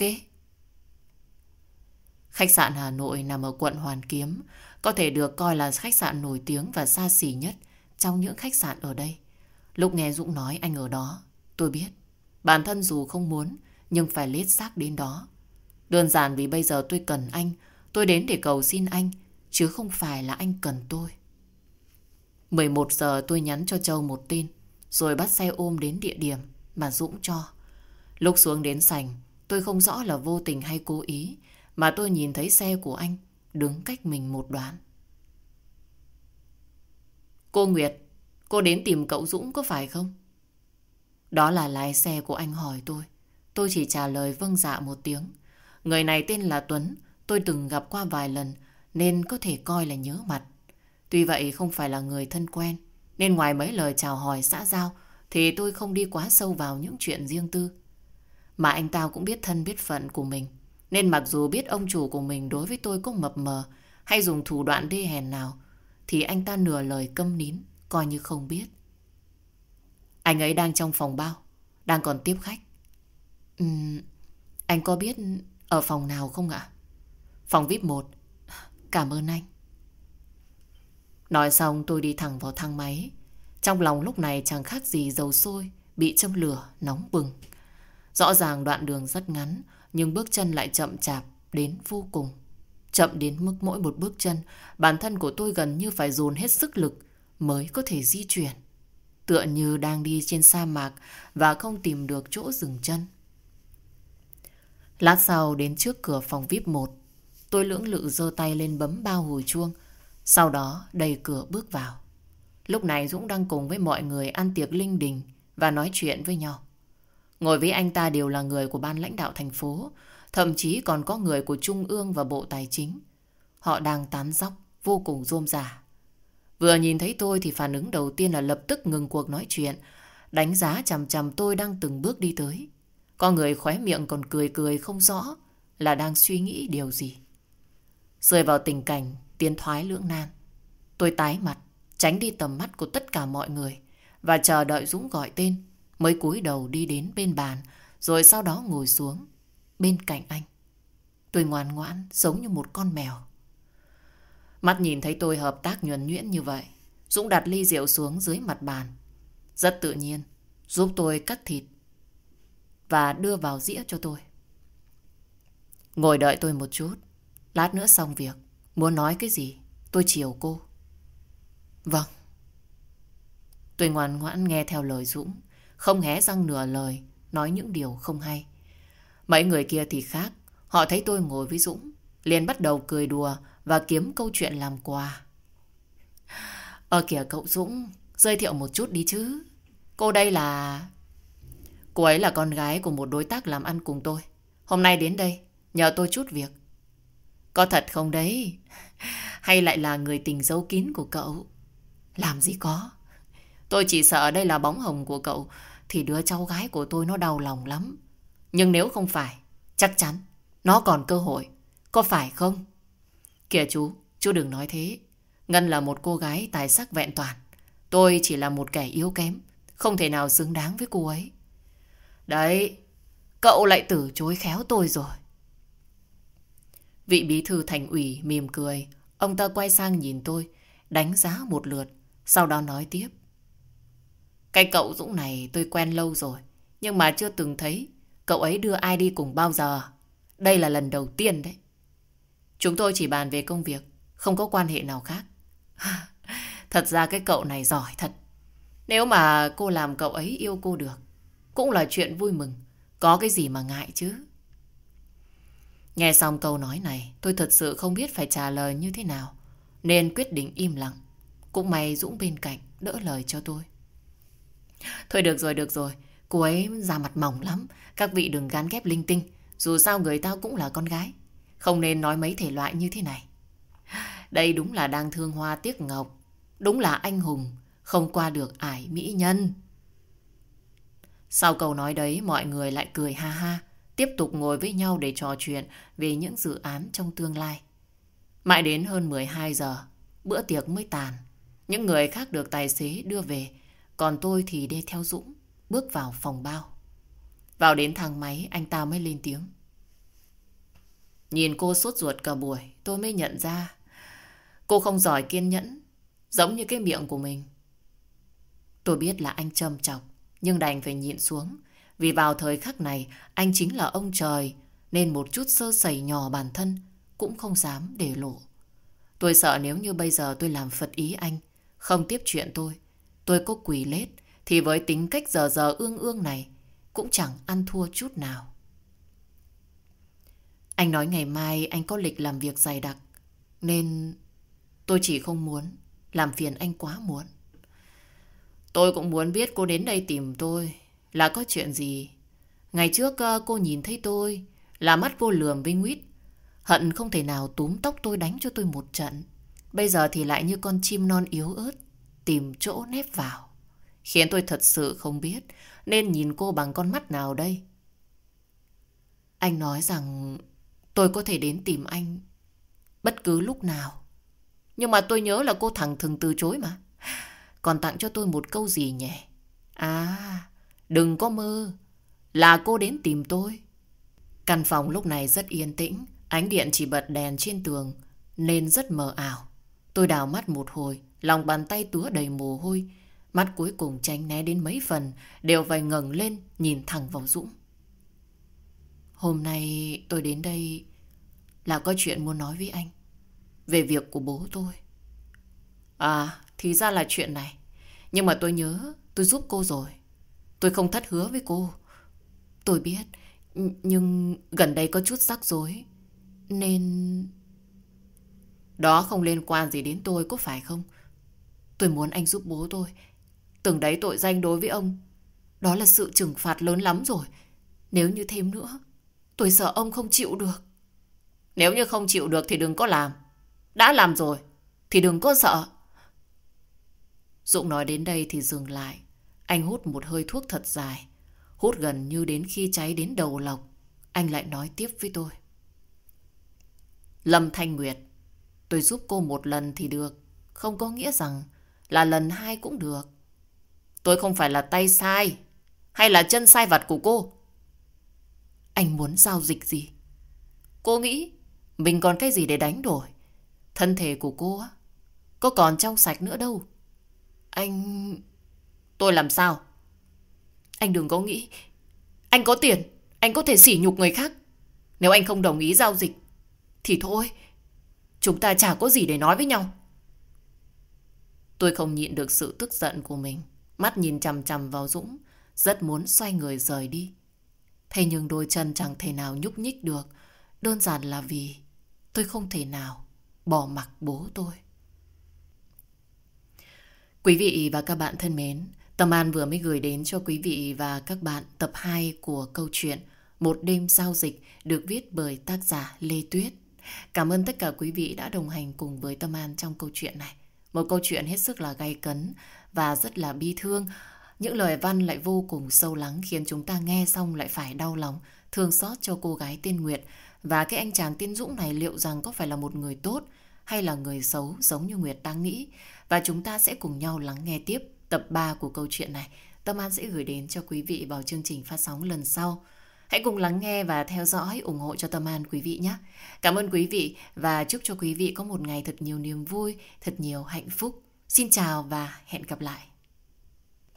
Khách sạn Hà Nội nằm ở quận Hoàn Kiếm, có thể được coi là khách sạn nổi tiếng và xa xỉ nhất trong những khách sạn ở đây. Lúc nghe Dũng nói anh ở đó, tôi biết bản thân dù không muốn nhưng phải lết xác đến đó. Đơn giản vì bây giờ tôi cần anh, tôi đến để cầu xin anh, chứ không phải là anh cần tôi. 11 giờ tôi nhắn cho Châu một tin, rồi bắt xe ôm đến địa điểm mà Dũng cho. Lúc xuống đến sảnh, tôi không rõ là vô tình hay cố ý, mà tôi nhìn thấy xe của anh đứng cách mình một đoạn. Cô Nguyệt, cô đến tìm cậu Dũng có phải không? Đó là lái xe của anh hỏi tôi. Tôi chỉ trả lời vâng dạ một tiếng. Người này tên là Tuấn, tôi từng gặp qua vài lần nên có thể coi là nhớ mặt. Tuy vậy không phải là người thân quen, nên ngoài mấy lời chào hỏi xã giao thì tôi không đi quá sâu vào những chuyện riêng tư. Mà anh ta cũng biết thân biết phận của mình, nên mặc dù biết ông chủ của mình đối với tôi có mập mờ hay dùng thủ đoạn đê hèn nào, thì anh ta nửa lời câm nín, coi như không biết. Anh ấy đang trong phòng bao, đang còn tiếp khách. Anh có biết ở phòng nào không ạ? Phòng VIP 1. Cảm ơn anh. Nói xong tôi đi thẳng vào thang máy. Trong lòng lúc này chẳng khác gì dầu sôi bị châm lửa nóng bừng. Rõ ràng đoạn đường rất ngắn, nhưng bước chân lại chậm chạp đến vô cùng. Chậm đến mức mỗi một bước chân, bản thân của tôi gần như phải dồn hết sức lực mới có thể di chuyển. Tựa như đang đi trên sa mạc và không tìm được chỗ dừng chân. Lát sau đến trước cửa phòng VIP 1, tôi lưỡng lự giơ tay lên bấm bao hồi chuông, sau đó đẩy cửa bước vào. Lúc này Dũng đang cùng với mọi người ăn tiệc linh đình và nói chuyện với nhau. Ngồi với anh ta đều là người của ban lãnh đạo thành phố, thậm chí còn có người của Trung ương và Bộ Tài chính. Họ đang tán dóc vô cùng rôm rả. Vừa nhìn thấy tôi thì phản ứng đầu tiên là lập tức ngừng cuộc nói chuyện, đánh giá chằm chằm tôi đang từng bước đi tới. Có người khóe miệng còn cười cười không rõ là đang suy nghĩ điều gì. Rơi vào tình cảnh tiến thoái lưỡng nan, tôi tái mặt, tránh đi tầm mắt của tất cả mọi người và chờ đợi Dũng gọi tên, mới cúi đầu đi đến bên bàn, rồi sau đó ngồi xuống bên cạnh anh. Tôi ngoan ngoãn giống như một con mèo. Mắt nhìn thấy tôi hợp tác nhuần nhuyễn như vậy, Dũng đặt ly rượu xuống dưới mặt bàn, rất tự nhiên giúp tôi cắt thịt và đưa vào dĩa cho tôi. Ngồi đợi tôi một chút, lát nữa xong việc, muốn nói cái gì tôi chiều cô. Vâng. Tôi ngoan ngoãn nghe theo lời Dũng, không hé răng nửa lời, nói những điều không hay. Mấy người kia thì khác, họ thấy tôi ngồi với Dũng, liền bắt đầu cười đùa và kiếm câu chuyện làm quà. Kìa cậu Dũng, giới thiệu một chút đi chứ. Cô đây là... Cô ấy là con gái của một đối tác làm ăn cùng tôi. Hôm nay đến đây, nhờ tôi chút việc. Có thật không đấy? Hay lại là người tình giấu kín của cậu? Làm gì có. Tôi chỉ sợ đây là bóng hồng của cậu thì đứa cháu gái của tôi nó đau lòng lắm. Nhưng nếu không phải, chắc chắn nó còn cơ hội. Có phải không? Kìa chú đừng nói thế. Ngân là một cô gái tài sắc vẹn toàn. Tôi chỉ là một kẻ yếu kém, không thể nào xứng đáng với cô ấy. Đấy, cậu lại từ chối khéo tôi rồi. Vị bí thư thành ủy mỉm cười. Ông ta quay sang nhìn tôi, đánh giá một lượt, sau đó nói tiếp. Cái cậu Dũng này tôi quen lâu rồi, nhưng mà chưa từng thấy cậu ấy đưa ai đi cùng bao giờ. Đây là lần đầu tiên đấy. Chúng tôi chỉ bàn về công việc, không có quan hệ nào khác. Thật ra cái cậu này giỏi thật. Nếu mà cô làm cậu ấy yêu cô được, cũng là chuyện vui mừng. Có cái gì mà ngại chứ. Nghe xong câu nói này, tôi thật sự không biết phải trả lời như thế nào, nên quyết định im lặng. Cũng may Dũng bên cạnh đỡ lời cho tôi. Thôi được rồi. Cô ấy da mặt mỏng lắm. Các vị đừng gán ghép linh tinh. Dù sao người ta cũng là con gái, không nên nói mấy thể loại như thế này. Đây đúng là đang thương hoa tiếc ngọc. Đúng là anh hùng không qua được ải mỹ nhân. Sau câu nói đấy, mọi người lại cười ha ha, tiếp tục ngồi với nhau để trò chuyện về những dự án trong tương lai. Mãi đến hơn 12 giờ, bữa tiệc mới tàn. Những người khác được tài xế đưa về, còn tôi thì đi theo Dũng, bước vào phòng bao. Vào đến thang máy, anh ta mới lên tiếng. Nhìn cô sốt ruột cả buổi, tôi mới nhận ra cô không giỏi kiên nhẫn, giống như cái miệng của mình. Tôi biết là anh châm chọc, nhưng đành phải nhịn xuống. Vì vào thời khắc này, anh chính là ông trời, nên một chút sơ sẩy nhỏ bản thân cũng không dám để lộ. Tôi sợ nếu như bây giờ tôi làm phật ý anh, không tiếp chuyện tôi có quỳ lết, thì với tính cách giờ giờ ương ương này, cũng chẳng ăn thua chút nào. Anh nói ngày mai anh có lịch làm việc dày đặc, nên tôi chỉ không muốn làm phiền anh quá muộn. Tôi cũng muốn biết cô đến đây tìm tôi là có chuyện gì. Ngày trước cô nhìn thấy tôi là mắt cô lườm với nguyết, hận không thể nào túm tóc tôi đánh cho tôi một trận. Bây giờ thì lại như con chim non yếu ớt, tìm chỗ nép vào, khiến tôi thật sự không biết nên nhìn cô bằng con mắt nào đây. Anh nói rằng tôi có thể đến tìm anh bất cứ lúc nào, nhưng mà tôi nhớ là cô thẳng thừng từ chối mà. Còn tặng cho tôi một câu gì nhỉ? À, đừng có mơ là cô đến tìm tôi. Căn phòng lúc này rất yên tĩnh, ánh điện chỉ bật đèn trên tường nên rất mờ ảo. Tôi đảo mắt một hồi, lòng bàn tay túa đầy mồ hôi, mắt cuối cùng tránh né đến mấy phần, đều phải ngẩng lên nhìn thẳng vào Dũng. Hôm nay tôi đến đây là có chuyện muốn nói với anh về việc của bố tôi. À, thì ra là chuyện này. Nhưng mà tôi nhớ tôi giúp cô rồi, tôi không thất hứa với cô. Tôi biết, nhưng gần đây có chút rắc rối nên... Đó không liên quan gì đến tôi, có phải không? Tôi muốn anh giúp bố tôi. Từng đấy tội danh đối với ông, đó là sự trừng phạt lớn lắm rồi. Nếu như thêm nữa, tôi sợ ông không chịu được. Nếu như không chịu được thì đừng có làm. Đã làm rồi thì đừng có sợ. Dũng nói đến đây thì dừng lại. Anh hút một hơi thuốc thật dài, hút gần như đến khi cháy đến đầu lọc. Anh lại nói tiếp với tôi. Lâm Thanh Nguyệt, tôi giúp cô một lần thì được, không có nghĩa rằng là lần hai cũng được. Tôi không phải là tay sai hay là chân sai vặt của cô. Anh muốn giao dịch gì? Cô nghĩ mình còn cái gì để đánh đổi? Thân thể của cô á, có còn trong sạch nữa đâu. Anh... Tôi làm sao? Anh đừng có nghĩ anh có tiền, anh có thể sỉ nhục người khác. Nếu anh không đồng ý giao dịch thì thôi, chúng ta chả có gì để nói với nhau. Tôi không nhịn được sự tức giận của mình, mắt nhìn chằm chằm vào Dũng, rất muốn xoay người rời đi. Thế nhưng đôi chân chẳng thể nào nhúc nhích được, đơn giản là vì tôi không thể nào bỏ mặc bố tôi. Quý vị và các bạn thân mến, Tâm An vừa mới gửi đến cho quý vị và các bạn tập 2 của câu chuyện Một đêm giao dịch được viết bởi tác giả Lê Tuyết. Cảm ơn tất cả quý vị đã đồng hành cùng với Tâm An trong câu chuyện này. Một câu chuyện hết sức là gay cấn và rất là bi thương. Những lời văn lại vô cùng sâu lắng khiến chúng ta nghe xong lại phải đau lòng, thương xót cho cô gái tên Nguyệt. Và cái anh chàng tên Dũng này liệu rằng có phải là một người tốt hay là người xấu giống như Nguyệt đang nghĩ. Và chúng ta sẽ cùng nhau lắng nghe tiếp tập 3 của câu chuyện này. Tâm An sẽ gửi đến cho quý vị vào chương trình phát sóng lần sau. Hãy cùng lắng nghe và theo dõi, ủng hộ cho Tâm An quý vị nhé. Cảm ơn quý vị và chúc cho quý vị có một ngày thật nhiều niềm vui, thật nhiều hạnh phúc. Xin chào và hẹn gặp lại.